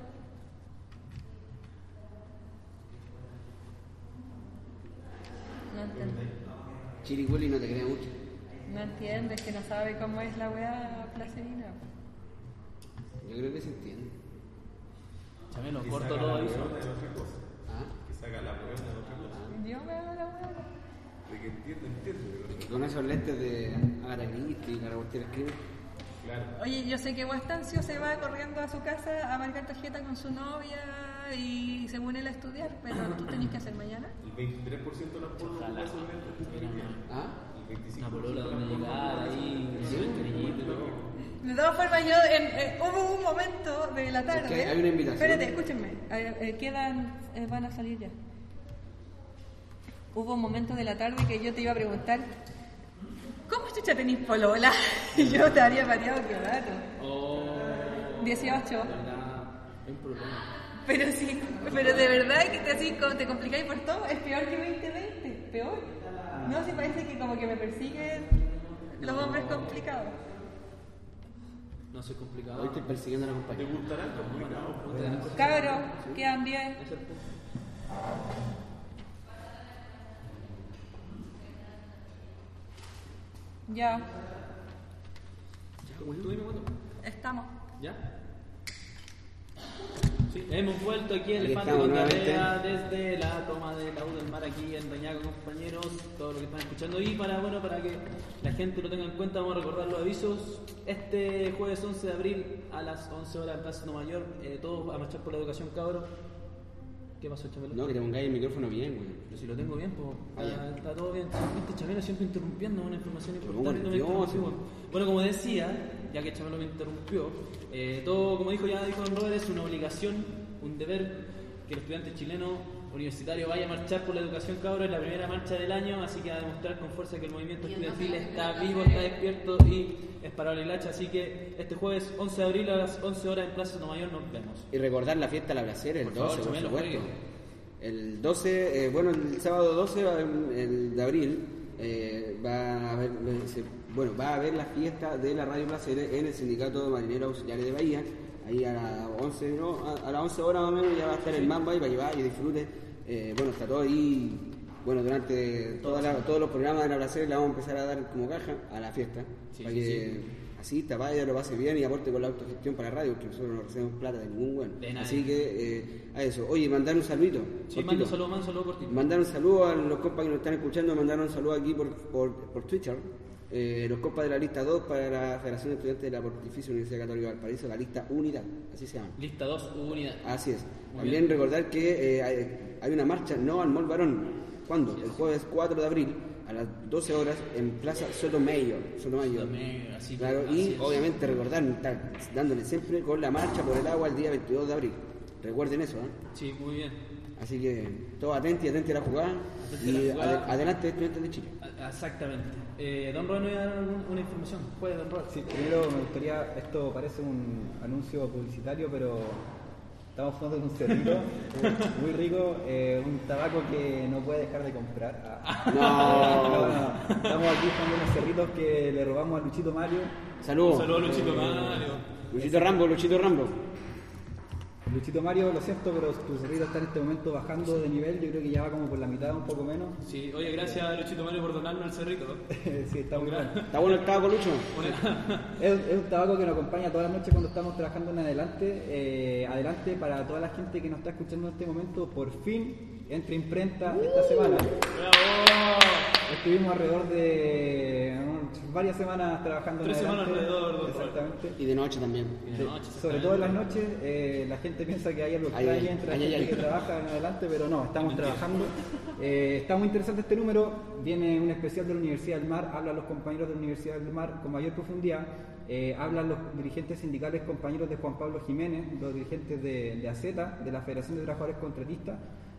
Speaker 3: No entiendo.
Speaker 2: Chiricueli no te crea mucho.
Speaker 3: No entiendes que no sabe cómo es la weá placerina.
Speaker 2: Yo creo que se entiende.
Speaker 1: Chamelo,
Speaker 6: Que
Speaker 1: corto
Speaker 6: saca
Speaker 1: todo
Speaker 6: la
Speaker 1: aviso.
Speaker 6: huevona de otra cosa.
Speaker 2: ¿Ah?
Speaker 6: Que saca la huevona de otra cosa.
Speaker 3: Yo me hago la weá.
Speaker 6: De que entiende, entiende. pero-
Speaker 2: Que con esos lentes de Agatha Christie y la reportera escribe.
Speaker 6: Claro.
Speaker 3: Oye, yo sé que Guastancio se va corriendo a su casa a marcar tarjeta con su novia y se pone él a estudiar, pero tú tenés que hacer mañana.
Speaker 6: El veintitrés por ciento de las pornos
Speaker 1: Ojalá.
Speaker 6: no son lentes.
Speaker 2: ¿Ah?
Speaker 6: El veinticinco
Speaker 1: Una
Speaker 6: por ciento
Speaker 1: polola
Speaker 6: de las
Speaker 1: donde
Speaker 6: pornos
Speaker 1: llegar ahí,
Speaker 6: no
Speaker 1: sí,
Speaker 6: son
Speaker 1: cariñito y todo.
Speaker 6: lentes.
Speaker 3: De todas formas, yo en, eh, hubo un momento de la tarde.
Speaker 2: Es que hay una invitación.
Speaker 3: Espérate, escúchenme. Eh, eh, quedan, eh, van a salir ya. Hubo un momento de la tarde que yo te iba a preguntar, ¿cómo chucha tenís polola? Y yo te habría pateado que rato.
Speaker 1: Oh,
Speaker 3: dieciocho.
Speaker 1: verdad, es un problema.
Speaker 3: Pero sí, pero de verdad que te, así, como te complicáis por todo, es peor que veinte veinte, peor. No, si parece que como que me persiguen los hombres complicados.
Speaker 1: No soy complicado.
Speaker 2: Hoy estoy persiguiendo a la
Speaker 6: ¿Te
Speaker 2: compañera.
Speaker 6: gustará el complicado?
Speaker 3: Cabros, quedan bien.
Speaker 1: Es el punto.
Speaker 3: Ya,
Speaker 1: ¿Tú dime cuándo?
Speaker 3: estamos.
Speaker 1: ¿Ya? Sí, hemos vuelto aquí en
Speaker 2: Aquí
Speaker 1: el patio
Speaker 2: estamos
Speaker 1: con
Speaker 2: nuevamente.
Speaker 1: Tarea desde la toma de la U del Mar aquí en Reñaca, compañeros, todo lo que están escuchando. Y para, bueno, para que la gente lo tenga en cuenta, vamos a recordar los avisos. Este jueves once de abril a las once horas en Plaza Nueva eh, todos a marchar por la educación, cabros. ¿Qué pasó, Chamelo?
Speaker 2: No, que te pongáis el micrófono bien, güey.
Speaker 1: Pero si lo tengo bien, pues
Speaker 2: Ah, ya.
Speaker 1: está, está todo bien. Este Chamelo siempre interrumpiendo una información
Speaker 2: Pero
Speaker 1: importante.
Speaker 2: pongo
Speaker 1: no me
Speaker 2: nervioso.
Speaker 1: interrumpió. Bueno, como decía, ya que Chamelo me interrumpió, eh, todo, como dijo ya dijo Don Robert, es una obligación, un deber que el estudiante chileno universitario vaya a marchar por la educación, cabros. Es la primera marcha del año, así que a demostrar con fuerza que el movimiento estudiantil está vivo, está despierto y es parable el hacha. Así que este jueves once de abril a las once horas en Plaza Sotomayor nos vemos.
Speaker 2: Y recordar la fiesta de la Bracera el
Speaker 1: Por favor,
Speaker 2: doce, por
Speaker 1: Chamelo,
Speaker 2: supuesto.
Speaker 1: juegue.
Speaker 2: El doce, eh, bueno, el sábado doce va- el de abril eh, va a haber, eh, se- bueno, va a haber la fiesta de la Radio Placer en el Sindicato de Marineros Auxiliares de Bahía. Ahí a las once, ¿no? a, a las once horas más o menos ya va a estar el Mamba ahí para que vaya y disfrute. Eh, bueno, está todo ahí. Bueno, durante toda la- todos los programas de la Placer le vamos a empezar a dar como caja a la fiesta.
Speaker 1: Sí,
Speaker 2: para
Speaker 1: sí,
Speaker 2: que asista, vaya, lo pase bien y aporte con la autogestión para la radio, porque nosotros no recibimos plata de ningún bueno.
Speaker 1: De nadie.
Speaker 2: Así que eh, a eso. Oye, mandar un saludito.
Speaker 1: Sí,
Speaker 2: cortito.
Speaker 1: mando un saludo, mando un saludo cortito.
Speaker 2: Mandar un saludo a los compas que nos están escuchando, mandar un saludo aquí por, por, por Twitter. Eh, los compas de la lista dos para la Federación de Estudiantes de la Pontificia Universidad Católica de Valparaíso, la lista Unidad, así se llama.
Speaker 1: Lista dos, Unidad.
Speaker 2: Así es.
Speaker 1: Muy
Speaker 2: También
Speaker 1: bien.
Speaker 2: recordar que eh, hay, hay una marcha no al Mall Barón. ¿Cuándo? El jueves cuatro de abril a las doce horas en Plaza Sotomayor. Sotomayor.
Speaker 1: Sotomayor, así que-
Speaker 2: Claro,
Speaker 1: así
Speaker 2: y
Speaker 1: es.
Speaker 2: obviamente recordar, estar dándole siempre con la marcha por el agua el día veintidós de abril. Recuerden eso, ¿eh?
Speaker 1: Sí, muy bien.
Speaker 2: Así que todos atentos y atentos a la jugada.
Speaker 1: Atentos a
Speaker 2: Y
Speaker 1: la jugada.
Speaker 2: ade- adelante, Estudiantes de Chile.
Speaker 1: A- Exactamente. Eh, don Roy, ¿no iba a dar un- una información? Puede, Don Roy.
Speaker 4: Sí, primero me gustaría, esto parece un anuncio publicitario, pero estamos fumando en un cerrito muy rico, eh, un tabaco que no puede dejar de comprar. Ah.
Speaker 2: No.
Speaker 4: No, no, estamos aquí fumando unos cerritos que le robamos a Luchito Mario.
Speaker 2: Saludos.
Speaker 1: Saludos a Luchito Mario.
Speaker 2: Luchito Rambo, Luchito Rambo.
Speaker 4: Luchito Mario, lo siento, pero tu cerrito está en este momento bajando de nivel, yo creo que ya va como por la mitad, un poco menos.
Speaker 1: Sí, oye, gracias a Luchito Mario por donarnos el cerrito.
Speaker 4: Sí, está muy bueno.
Speaker 2: ¿Está bueno el tabaco, Lucho?
Speaker 4: Es, es un tabaco que nos acompaña todas las noches cuando estamos trabajando en adelante. Eh, adelante para toda la gente que nos está escuchando en este momento, por fin entra imprenta esta semana.
Speaker 1: ¡Bravo!
Speaker 4: Estuvimos alrededor de um, varias semanas trabajando
Speaker 1: Tres
Speaker 4: en
Speaker 1: semanas
Speaker 4: adelante.
Speaker 1: alrededor, doctor.
Speaker 4: Exactamente.
Speaker 2: Y de noche también.
Speaker 1: Y de noche,
Speaker 4: Sobre todo en las noches, eh, la gente piensa que hay algo
Speaker 2: Ay,
Speaker 4: extraño
Speaker 2: ay,
Speaker 4: entre la
Speaker 2: ay,
Speaker 4: gente
Speaker 2: ay, ay.
Speaker 4: que trabaja en adelante, pero no, estamos trabajando. Eh, está muy interesante este número, viene un especial de la Universidad del Mar, hablan los compañeros de la Universidad del Mar con mayor profundidad, eh, hablan los dirigentes sindicales, compañeros de Juan Pablo Jiménez, los dirigentes de, de A Z, de la Federación de Trabajadores Contratistas.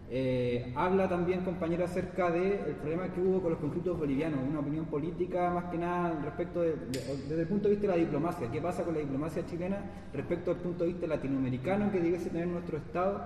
Speaker 4: Eh, habla también, compañero, acerca del problema que hubo con los conflictos bolivianos, una opinión política más que nada respecto de, de- desde el punto de vista de la diplomacia, qué pasa con la diplomacia chilena respecto al punto de vista latinoamericano que debiese tener nuestro Estado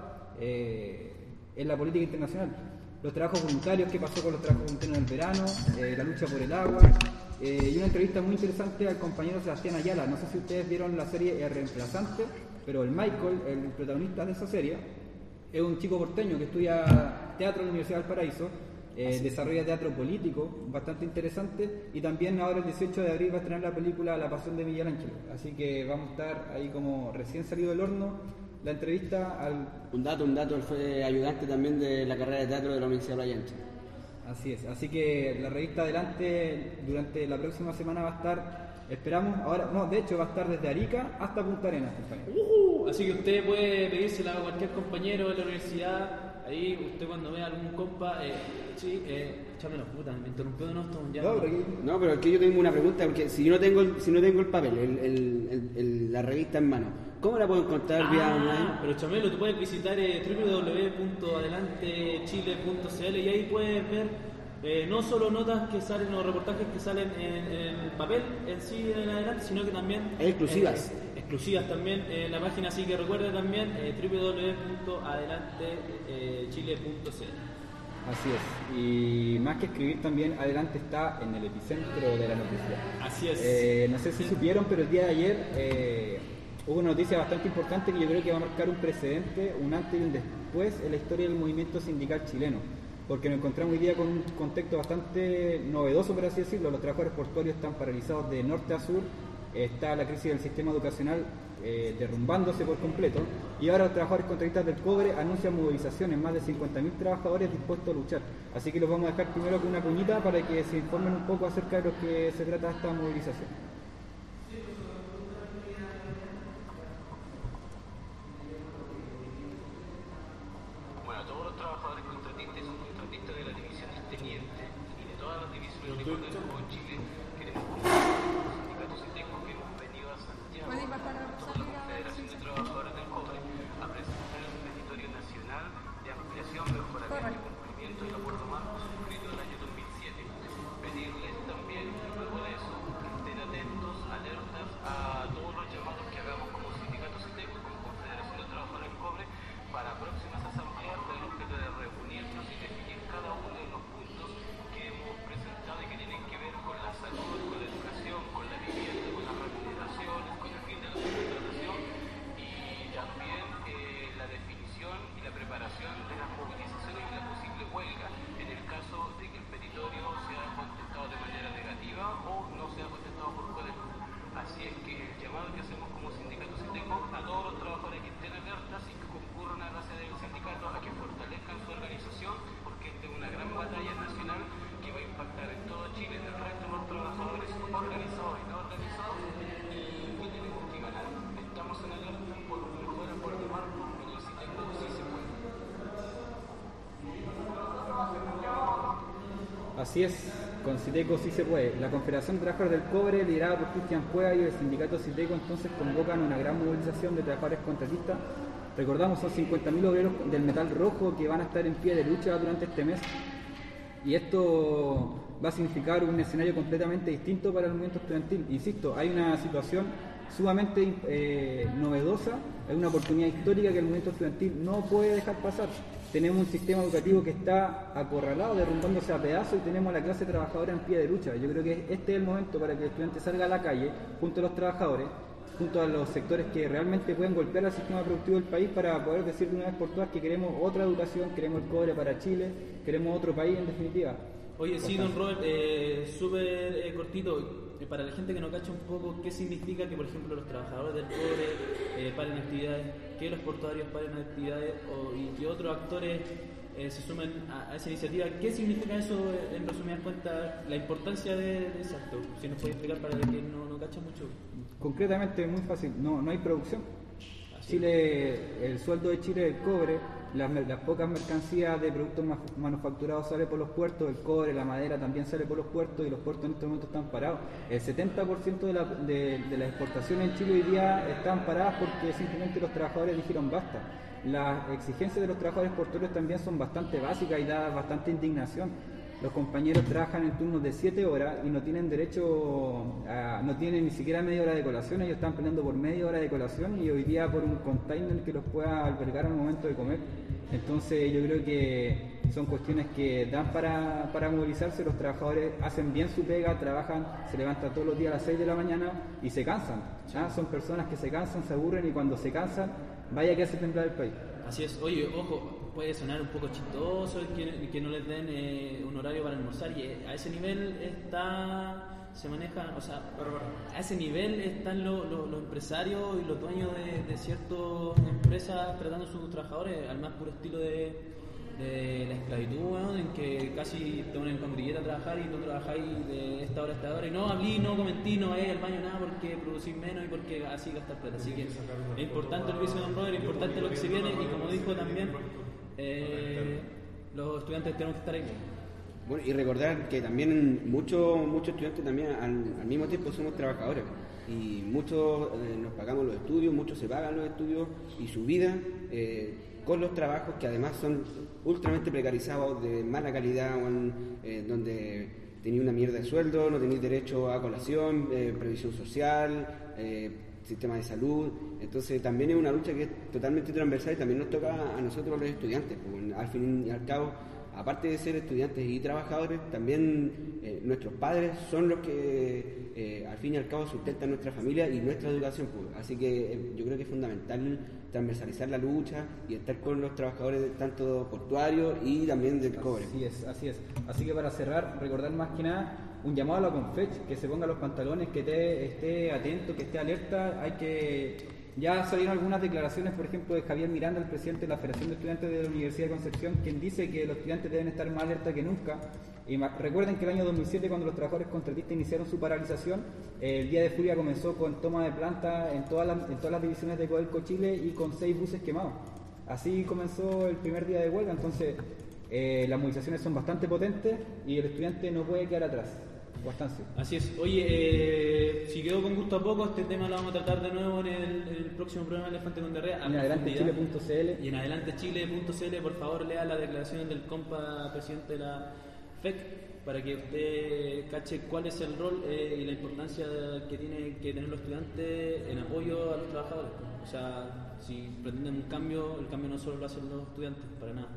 Speaker 4: eh, en la política internacional. Los trabajos voluntarios, qué pasó con los trabajos voluntarios en el verano, eh, la lucha por el agua, eh, y una entrevista muy interesante al compañero Sebastián Ayala. No sé si ustedes vieron la serie El Reemplazante, pero el Michael, el protagonista de esa serie, es un chico porteño que estudia teatro en la Universidad del Paraíso, eh, desarrolla teatro político, bastante interesante, y también ahora el dieciocho de abril va a estrenar la película La Pasión de Miguel Ángel, así que vamos a estar ahí como recién salido del horno, la entrevista al...
Speaker 2: Un dato, un dato, él fue ayudante también de la carrera de teatro de la Universidad de Playa Ancha.
Speaker 4: Así es, así que la revista Adelante durante la próxima semana va a estar, esperamos, ahora, no, de hecho va a estar desde Arica hasta Punta Arenas, compañero.
Speaker 1: Uh, así que usted puede pedírsela a cualquier compañero de la universidad. Ahí, usted cuando vea algún compa, eh, sí, eh, échamelo, puta, me interrumpió de nuevo, ya.
Speaker 4: No, pero aquí-
Speaker 2: No, pero es que yo tengo una pregunta, porque si yo no tengo el, si no tengo el papel, el, el- el- el- la revista en mano, ¿cómo la puedo encontrar vía online?
Speaker 1: Ah, pero Chamelo, tú puedes visitar eh, w w w punto adelante chile punto c l y ahí puedes ver eh, no solo notas que salen o reportajes que salen en, en papel en sí en adelante, sino que también
Speaker 2: Exclusivas.
Speaker 1: eh, exclusivas también en la página, así que recuerda también eh, w w w punto adelante chile punto c l.
Speaker 4: Así es, y más que escribir también, Adelante está en el epicentro de la noticia.
Speaker 1: Así es.
Speaker 4: Eh, no sé si supieron, pero el día de ayer eh, hubo una noticia bastante importante que yo creo que va a marcar un precedente, un antes y un después en la historia del movimiento sindical chileno, porque nos encontramos hoy día con un contexto bastante novedoso, por así decirlo. Los trabajadores portuarios están paralizados de norte a sur, está la crisis del sistema educacional eh, derrumbándose por completo, y ahora los trabajadores contratistas del cobre anuncian movilizaciones, más de cincuenta mil trabajadores dispuestos a luchar. Así que los vamos a dejar primero con una cuñita para que se informen un poco acerca de lo que se trata esta movilización.
Speaker 8: Bueno, todos los trabajadores contratistas y subcontratistas de la división del Teniente y de todas las divisiones de Codelco en Chile queremos comunicar a los sindicatos y tecos que hemos venido a Santiago
Speaker 3: ¿Puedes bajar a
Speaker 8: junto con la Confederación de Trabajadores del Cobre a presentar el petitorio nacional de ampliación, mejoramiento y cumplimiento del acuerdo marco suscrito en el año dos mil siete. Pedirles también, luego de eso, que estén atentos, alertas a todos los llamados que hagamos como sindicatos y tecos, como Confederación de Trabajadores del Cobre, para próximas asambleas con el objeto de reunirnos y definir cada uno de los puntos que hemos presentado y que tienen que ver con la salud, con la educación, con la vivienda, con la
Speaker 4: Así es, con Citeco sí se puede. La Confederación de Trabajadores del Cobre, liderada por Cristian Cueva y el sindicato Citeco, entonces convocan una gran movilización de trabajadores contratistas. Recordamos, son cincuenta mil obreros del metal rojo que van a estar en pie de lucha durante este mes. Y esto va a significar un escenario completamente distinto para el movimiento estudiantil. Insisto, hay una situación sumamente eh, novedosa, hay una oportunidad histórica que el movimiento estudiantil no puede dejar pasar. Tenemos un sistema educativo que está acorralado, derrumbándose a pedazos, y tenemos a la clase trabajadora en pie de lucha. Yo creo que este es el momento para que el estudiante salga a la calle, junto a los trabajadores, junto a los sectores que realmente pueden golpear al sistema productivo del país, para poder decir de una vez por todas que queremos otra educación, queremos el cobre para Chile, queremos otro país en definitiva.
Speaker 1: Oye, sí, don Robert, eh, súper eh, cortito, eh, para la gente que no cacha un poco, ¿qué significa que, por ejemplo, los trabajadores del cobre eh, paren actividades, que los portuarios paren actividades o, y que otros actores eh, se sumen a, a esa iniciativa? ¿Qué significa eso, en resumidas cuentas, la importancia de, de ese acto? Si nos puede explicar para el que no, no cacha mucho.
Speaker 4: Concretamente, muy fácil, no, no hay producción. Chile, el sueldo de Chile es el cobre, las, las pocas mercancías de productos manufacturados salen por los puertos, el cobre, la madera también sale por los puertos, y los puertos en este momento están parados. El setenta por ciento de, la, de, de las exportaciones en Chile hoy día están paradas porque simplemente los trabajadores dijeron basta. Las exigencias de los trabajadores portuarios también son bastante básicas y da bastante indignación. Los compañeros trabajan en turnos de siete horas y no tienen derecho a, no tienen ni siquiera media hora de colación. Ellos están peleando por media hora de colación y hoy día por un container que los pueda albergar al momento de comer. Entonces yo creo que son cuestiones que dan para, para movilizarse. Los trabajadores hacen bien su pega, trabajan, se levantan todos los días a las seis de la mañana y se cansan. ¿Ah? Son personas que se cansan, se aburren, y cuando se cansan, vaya que hace temblar el país.
Speaker 1: Así es. Oye, ojo, puede sonar un poco chistoso que, que no les den eh, un horario para almorzar, y a ese nivel está, se maneja, o sea, a ese nivel están los lo, lo empresarios y los dueños de, de ciertas empresas tratando a sus trabajadores al más puro estilo de, de la esclavitud, ¿no? En que casi te ponen con grilleta a trabajar y tú trabajáis de esta hora a esta hora y no hablí, no comentí, no vayáis al baño, nada, porque producís menos y porque así gastar plata. Así que es importante lo que dice don Robert, es importante lo que se viene, y como dijo también, eh, los estudiantes tenemos que estar ahí.
Speaker 2: Bueno, y recordar que también muchos muchos estudiantes también al, al mismo tiempo somos trabajadores, y muchos eh, nos pagamos los estudios, muchos se pagan los estudios y su vida eh, con los trabajos que además son ultramente precarizados, de mala calidad, eh, donde tenéis una mierda de sueldo, no tenéis derecho a colación, eh, previsión social, eh, sistema de salud. Entonces también es una lucha que es totalmente transversal y también nos toca a nosotros los estudiantes, porque al fin y al cabo, aparte de ser estudiantes y trabajadores, también eh, nuestros padres son los que eh, al fin y al cabo sustentan nuestra familia y nuestra educación pública. Así que eh, yo creo que es fundamental transversalizar la lucha y estar con los trabajadores tanto portuarios y también del cobre.
Speaker 4: Así es, así es. Así que para cerrar, recordar más que nada un llamado a la Confech, que se ponga los pantalones, que te, esté atento, que esté alerta. Hay que... Ya salieron algunas declaraciones, por ejemplo, de Javier Miranda, el presidente de la Federación de Estudiantes de la Universidad de Concepción, quien dice que los estudiantes deben estar más alerta que nunca. Y recuerden que el año dos mil siete, cuando los trabajadores contratistas iniciaron su paralización, eh, el Día de Furia comenzó con toma de planta en todas las, en todas las divisiones de Codelco Chile y con seis buses quemados. Así comenzó el primer día de huelga. Entonces, eh, las movilizaciones son bastante potentes y el estudiante no puede quedar atrás. Bastante.
Speaker 1: Así es. Oye, eh, si quedó con gusto a poco, este tema lo vamos a tratar de nuevo en el, en el próximo programa de Elefante con Diarrea.
Speaker 4: En adelante chile punto c l.
Speaker 1: Y en adelante chile punto c l, por favor, lea las declaraciones del compa presidente de la F E C, para que usted cache cuál es el rol eh, y la importancia que tiene que tener los estudiantes en apoyo a los trabajadores. O sea, si pretenden un cambio, el cambio no solo lo hacen los estudiantes, para nada.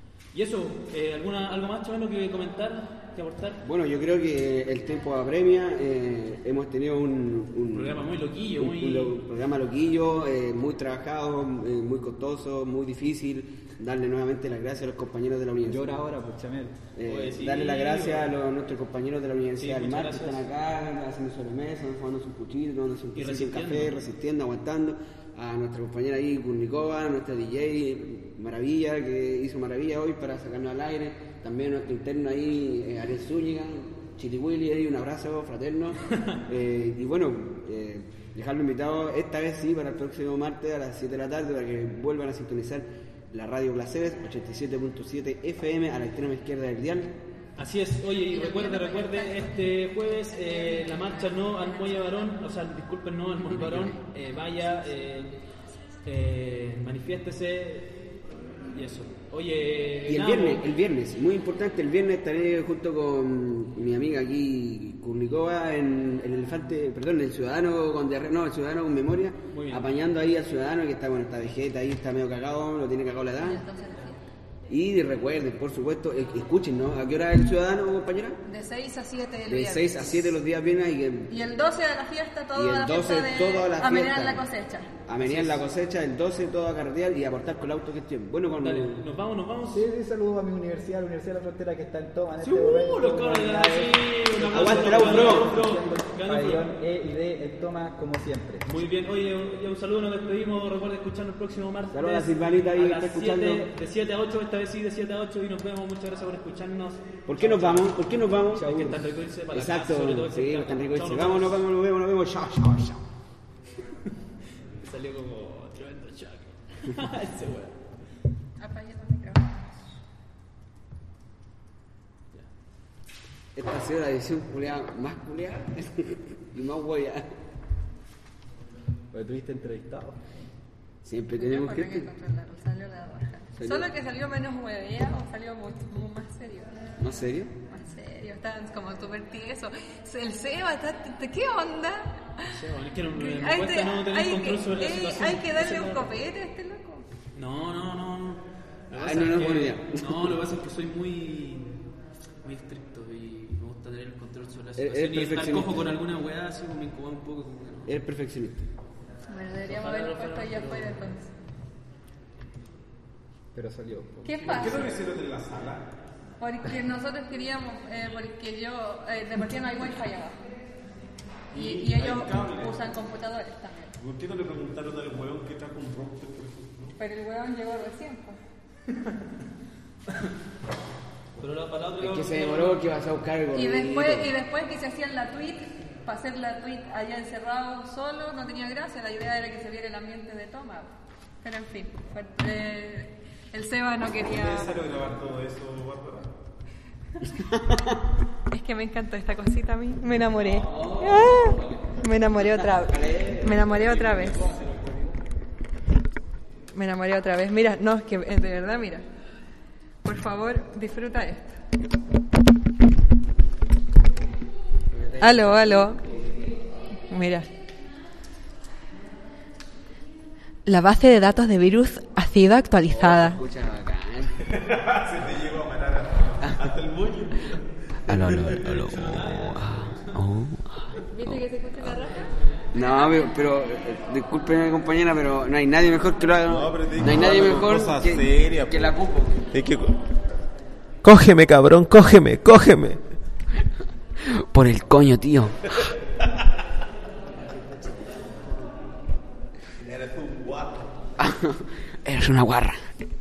Speaker 1: Y eso, eh, ¿alguna, ¿algo más, Chabelo, que comentar, que aportar?
Speaker 2: Bueno, yo creo que el tiempo apremia. Eh, hemos tenido un, un
Speaker 1: programa muy loquillo,
Speaker 2: un,
Speaker 1: muy...
Speaker 2: un lo, programa loquillo, eh, muy trabajado, eh, muy costoso, muy difícil. Darle nuevamente las gracias a los compañeros de la universidad.
Speaker 4: Llora ahora, pues, Chamel.
Speaker 2: Eh,
Speaker 1: pues sí,
Speaker 2: darle las gracias a los, nuestros compañeros de la Universidad
Speaker 1: sí,
Speaker 2: del Mar, que
Speaker 1: gracias.
Speaker 2: están acá haciendo sobremesa, fumando sus cuchillos, tomando su café, resistiendo, aguantando. A nuestra compañera ahí, Kurnikova, nuestra D J Maravilla, que hizo maravilla hoy para sacarnos al aire. También a nuestro interno ahí, eh, Ariel Zúñiga, Chili Willy, ahí un abrazo fraterno. eh, y bueno, eh, dejarlo invitado esta vez sí para el próximo martes a las siete de la tarde para que vuelvan a sintonizar la radio Placeres, ochenta y siete punto siete F M a la extrema izquierda del dial.
Speaker 1: Así es, oye, y recuerde, recuerde, este jueves eh, la marcha no al Muelle Varón, o sea, disculpen, no al Muelle Varón, eh, vaya, eh, eh, manifiéstese y eso. Oye,
Speaker 2: y el
Speaker 1: nada,
Speaker 2: viernes,
Speaker 1: pues,
Speaker 2: el viernes, muy importante, el viernes estaré junto con mi amiga aquí, Kurnikova, en el elefante, perdón, el ciudadano con diarrea, no, el ciudadano con memoria, apañando ahí al ciudadano que está, bueno, está vegeta ahí, está medio cagado, lo tiene cagado la edad. Y recuerden, por supuesto, escuchen, ¿no? ¿A qué hora es el ciudadano, compañera?
Speaker 3: De seis a siete el
Speaker 2: De
Speaker 3: viernes.
Speaker 2: seis a siete los días viernes. Y, que,
Speaker 3: y el doce de la fiesta,
Speaker 2: y
Speaker 3: toda
Speaker 2: el
Speaker 3: la
Speaker 2: doce,
Speaker 3: fiesta de
Speaker 2: toda la
Speaker 3: a menear
Speaker 2: fiesta.
Speaker 3: la cosecha.
Speaker 2: A menear la cosecha, el doce todo a carretear y aportar con la autogestión. Bueno, con...
Speaker 1: Dale, nos vamos, nos vamos.
Speaker 4: Sí, sí, saludos a mi universidad, la Universidad de la Frontera que está en Toma en
Speaker 1: Sí,
Speaker 4: este momento.
Speaker 1: uh, los cabros de la- sí, un aplauso
Speaker 2: Aguante
Speaker 1: para
Speaker 2: la
Speaker 1: los
Speaker 2: Ufro.
Speaker 1: cabros de la Ufro. Ganó
Speaker 4: Pabellón
Speaker 1: Ufro.
Speaker 4: E y D en Toma como siempre.
Speaker 1: Muy bien, oye, un, un saludo, nos despedimos. Recuerden escucharnos el próximo martes.
Speaker 2: Saludos a la Silvanita ahí
Speaker 1: a
Speaker 2: que
Speaker 1: las
Speaker 2: está escuchando.
Speaker 1: siete, de siete a ocho, esta vez sí, de siete a ocho. Y nos vemos. Muchas gracias por escucharnos.
Speaker 2: ¿Por qué nos vamos? ¿Por qué nos vamos?
Speaker 1: Es que es tan rico irse para la
Speaker 2: Exacto,
Speaker 1: casa, sobre todo
Speaker 2: sí,
Speaker 1: este
Speaker 2: es tan rico
Speaker 1: Chao,
Speaker 2: irse.
Speaker 1: nos
Speaker 2: Vamos, nos vemos, nos vemos, nos vemos. Chao, chao, chao.
Speaker 1: Salió como tremendo chaco. Ese weón.
Speaker 3: Apague los micrófonos.
Speaker 2: Esta ha sido la edición culiada más culiada y más hueá.
Speaker 4: Porque tuviste entrevistado.
Speaker 2: Siempre
Speaker 3: Yo
Speaker 2: tenemos
Speaker 3: encontré que
Speaker 2: gente
Speaker 3: controlarlo, salió la raja.
Speaker 2: Salió.
Speaker 3: Solo que salió menos huevea o salió muy, muy más serio.
Speaker 2: más serio.
Speaker 3: Más serio, estaban como súper tiesos. El Seba, está, ¿qué onda?
Speaker 1: Sí, bueno, es que no, me, me
Speaker 3: Hay,
Speaker 1: cuesta
Speaker 3: que-
Speaker 1: no tener
Speaker 3: hay
Speaker 1: control
Speaker 3: que,
Speaker 1: sobre la
Speaker 3: eh,
Speaker 1: situación.
Speaker 3: hay que
Speaker 1: Esa
Speaker 3: darle
Speaker 1: es
Speaker 3: un
Speaker 1: la-
Speaker 3: copete a este loco.
Speaker 1: No, no, no, no. Lo que
Speaker 2: Ay,
Speaker 1: pasa
Speaker 2: no,
Speaker 1: es
Speaker 2: no,
Speaker 1: que-
Speaker 2: buena idea.
Speaker 1: No, lo que pasa es que soy muy, muy estricto y me gusta tener el control sobre la
Speaker 2: Eres
Speaker 1: situación. Y estar
Speaker 2: perfeccionista.
Speaker 1: cojo con alguna weá así como me incomoda un poco. Como que no.
Speaker 2: Eres perfeccionista.
Speaker 3: Bueno, deberíamos
Speaker 1: Ojalá
Speaker 3: haberlo
Speaker 1: lo
Speaker 3: puesto
Speaker 1: fuera,
Speaker 3: allá
Speaker 1: pero-
Speaker 3: afuera entonces.
Speaker 4: Pero salió.
Speaker 3: ¿Qué
Speaker 6: ¿Por qué
Speaker 3: pasa?
Speaker 6: no lo hicieron en la sala?
Speaker 3: Porque nosotros queríamos, eh, porque yo, eh, de partida no hay wifi abajo. Y, y ellos
Speaker 6: Hay cable.
Speaker 3: usan computadores también.
Speaker 6: ¿Por qué no le preguntaron al huevón que trajo un router, por ejemplo?
Speaker 3: Pero el huevón llegó recién, pues.
Speaker 1: Pero la palabra
Speaker 2: Es que se demoró que vas a buscar el
Speaker 3: Y
Speaker 2: gordito.
Speaker 3: después, y después que se hacían la tweet, para hacer la tweet allá encerrado solo, no tenía gracia. La idea era que se viera el ambiente de toma. Pero en fin, fue- eh, el Seba no
Speaker 6: ¿Es
Speaker 3: quería.
Speaker 6: necesario grabar todo eso, Bárbara?
Speaker 3: Es que me encantó esta cosita a mí. Me enamoré. ¡Ah! Me enamoré otra vez. Me enamoré otra vez. Me enamoré otra vez. Mira, no, es que eh, de verdad, mira. Por favor, disfruta esto. Aló, aló. Mira. La base de datos de virus ha sido actualizada.
Speaker 2: Escucha bacán.
Speaker 6: Se te llegó a parar hasta el moño.
Speaker 2: Aló, aló, aló. Oh.
Speaker 3: ¿Viste que se escucha la raja?
Speaker 2: No, pero, pero eh, discúlpeme compañera, pero no hay nadie mejor que lo haga.
Speaker 6: No, pero tiene
Speaker 2: No hay
Speaker 6: que
Speaker 2: nadie
Speaker 6: hablar con
Speaker 2: mejor
Speaker 6: cosas
Speaker 2: que,
Speaker 6: serias,
Speaker 2: que
Speaker 6: po.
Speaker 2: la cupo.
Speaker 6: Es que... Cógeme, cabrón, cógeme, cógeme.
Speaker 2: Por el coño, tío.
Speaker 6: Eres un guapo.
Speaker 2: Eres una guarra.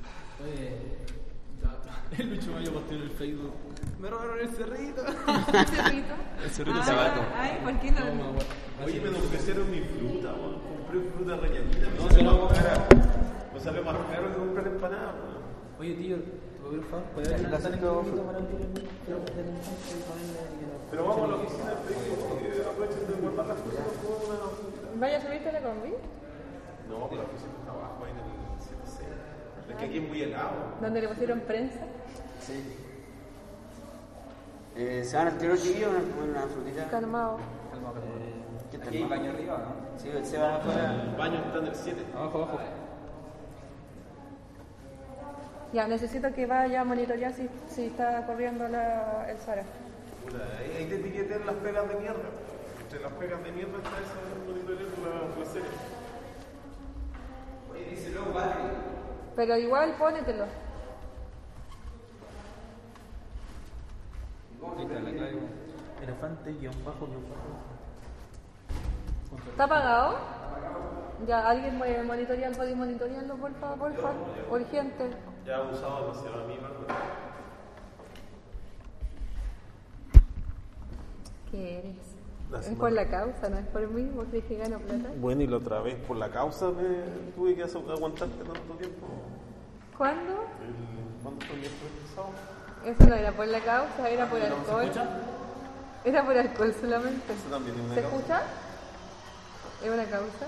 Speaker 1: El bicho mayo posteó en el Facebook. Me robaron el cerrito.
Speaker 3: ¿Cerrito?
Speaker 1: El cerrito
Speaker 3: Ah,
Speaker 1: sabato.
Speaker 3: Ay, ¿por qué no?
Speaker 6: Oye, me ofrecieron mi fruta, weón. Compré fruta ralladita. Me
Speaker 1: No,
Speaker 6: salió
Speaker 1: si no,
Speaker 6: más cara. Me salió más caro que comprar empanadas, weón.
Speaker 1: Oye, tío, ¿te puedo pedir un favor? ¿Puedes lanzar el micrófono para abrir el micrófono del infante y ponerle y que lo-
Speaker 6: Pero vamos a la oficina del Facebook y aprovechen de guardar las cosas por una...
Speaker 3: ¿Vaya a subirte la combi?
Speaker 6: No, pero la oficina está abajo, ahí en el siete seis. Es que aquí es muy helado.
Speaker 3: ¿Donde le pusieron prensa?
Speaker 2: Sí. Eh, ¿Se van a tirar chiquillos o una, una frutita?
Speaker 3: Calmado.
Speaker 2: ¿Qué tal?
Speaker 4: Aquí hay baño arriba, ¿no?
Speaker 2: Sí, se van afuera.
Speaker 6: El baño está en el siete.
Speaker 4: Abajo, abajo.
Speaker 3: Ya, necesito que vaya a monitorear si, si está corriendo la, el Sara.
Speaker 6: Puta, ahí hay que etiquetar las pegas de mierda. Entre las pegas de mierda está esa monitorear la, la serie.
Speaker 2: Oye, dice luego padre.
Speaker 3: Pero igual pónetelo.
Speaker 1: Elefante, guión bajo, guión bajo.
Speaker 3: ¿Está apagado? Ya, alguien puede monitorear, puede monitorearlo, por favor, por favor. Urgente.
Speaker 6: Ya he usado demasiado a mí, Bárbara.
Speaker 3: ¿Qué eres?
Speaker 6: La
Speaker 3: Es
Speaker 6: semana-
Speaker 3: por la causa, no es por mí, vos crees que gano plata.
Speaker 6: Bueno, y la otra vez por la causa me tuve que aguantarte tanto tiempo.
Speaker 3: ¿Cuándo?
Speaker 6: El, ¿Cuándo fue el miércoles pasado?
Speaker 3: Eso no era por la causa, era por alcohol.
Speaker 1: ¿Se escucha?
Speaker 3: Era por alcohol solamente.
Speaker 6: Eso también es una
Speaker 3: ¿Se
Speaker 6: causa.
Speaker 3: escucha? ¿Es una causa?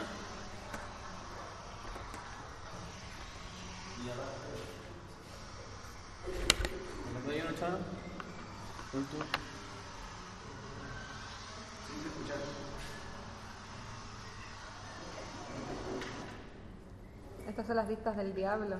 Speaker 1: ¿Me doy una chava? ¿Cuánto?
Speaker 3: Estas son las vistas del diablo.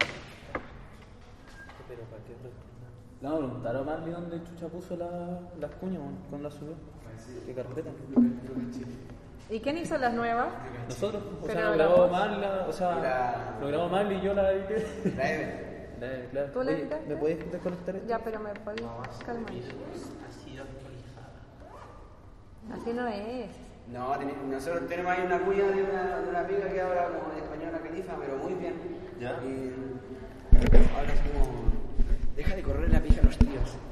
Speaker 1: Pero para qué le vamos a preguntar a Marley dónde Chucha puso la, las cuñas, bueno, cuando las subió. ¿Qué carpeta?
Speaker 3: ¿Y quién hizo las nuevas?
Speaker 1: Nosotros, o
Speaker 3: Pero
Speaker 1: sea, lo
Speaker 3: la
Speaker 1: grabó
Speaker 3: voz-
Speaker 1: Marley, la- o sea,
Speaker 2: La-
Speaker 1: lo grabó Marley y yo la edité.
Speaker 2: La Eve.
Speaker 1: La edité, claro.
Speaker 3: ¿Tú la
Speaker 1: Oye,
Speaker 3: editaste?
Speaker 1: ¿me podéis desconectar esto?
Speaker 3: Ya, pero me podéis calmar. Así no es.
Speaker 2: No, ten- nosotros tenemos ahí una cuña de una, de una amiga que habla como española califa, pero muy bien.
Speaker 6: ¿Ya?
Speaker 2: Y ahora es como... Deja de correr la pija a los tíos.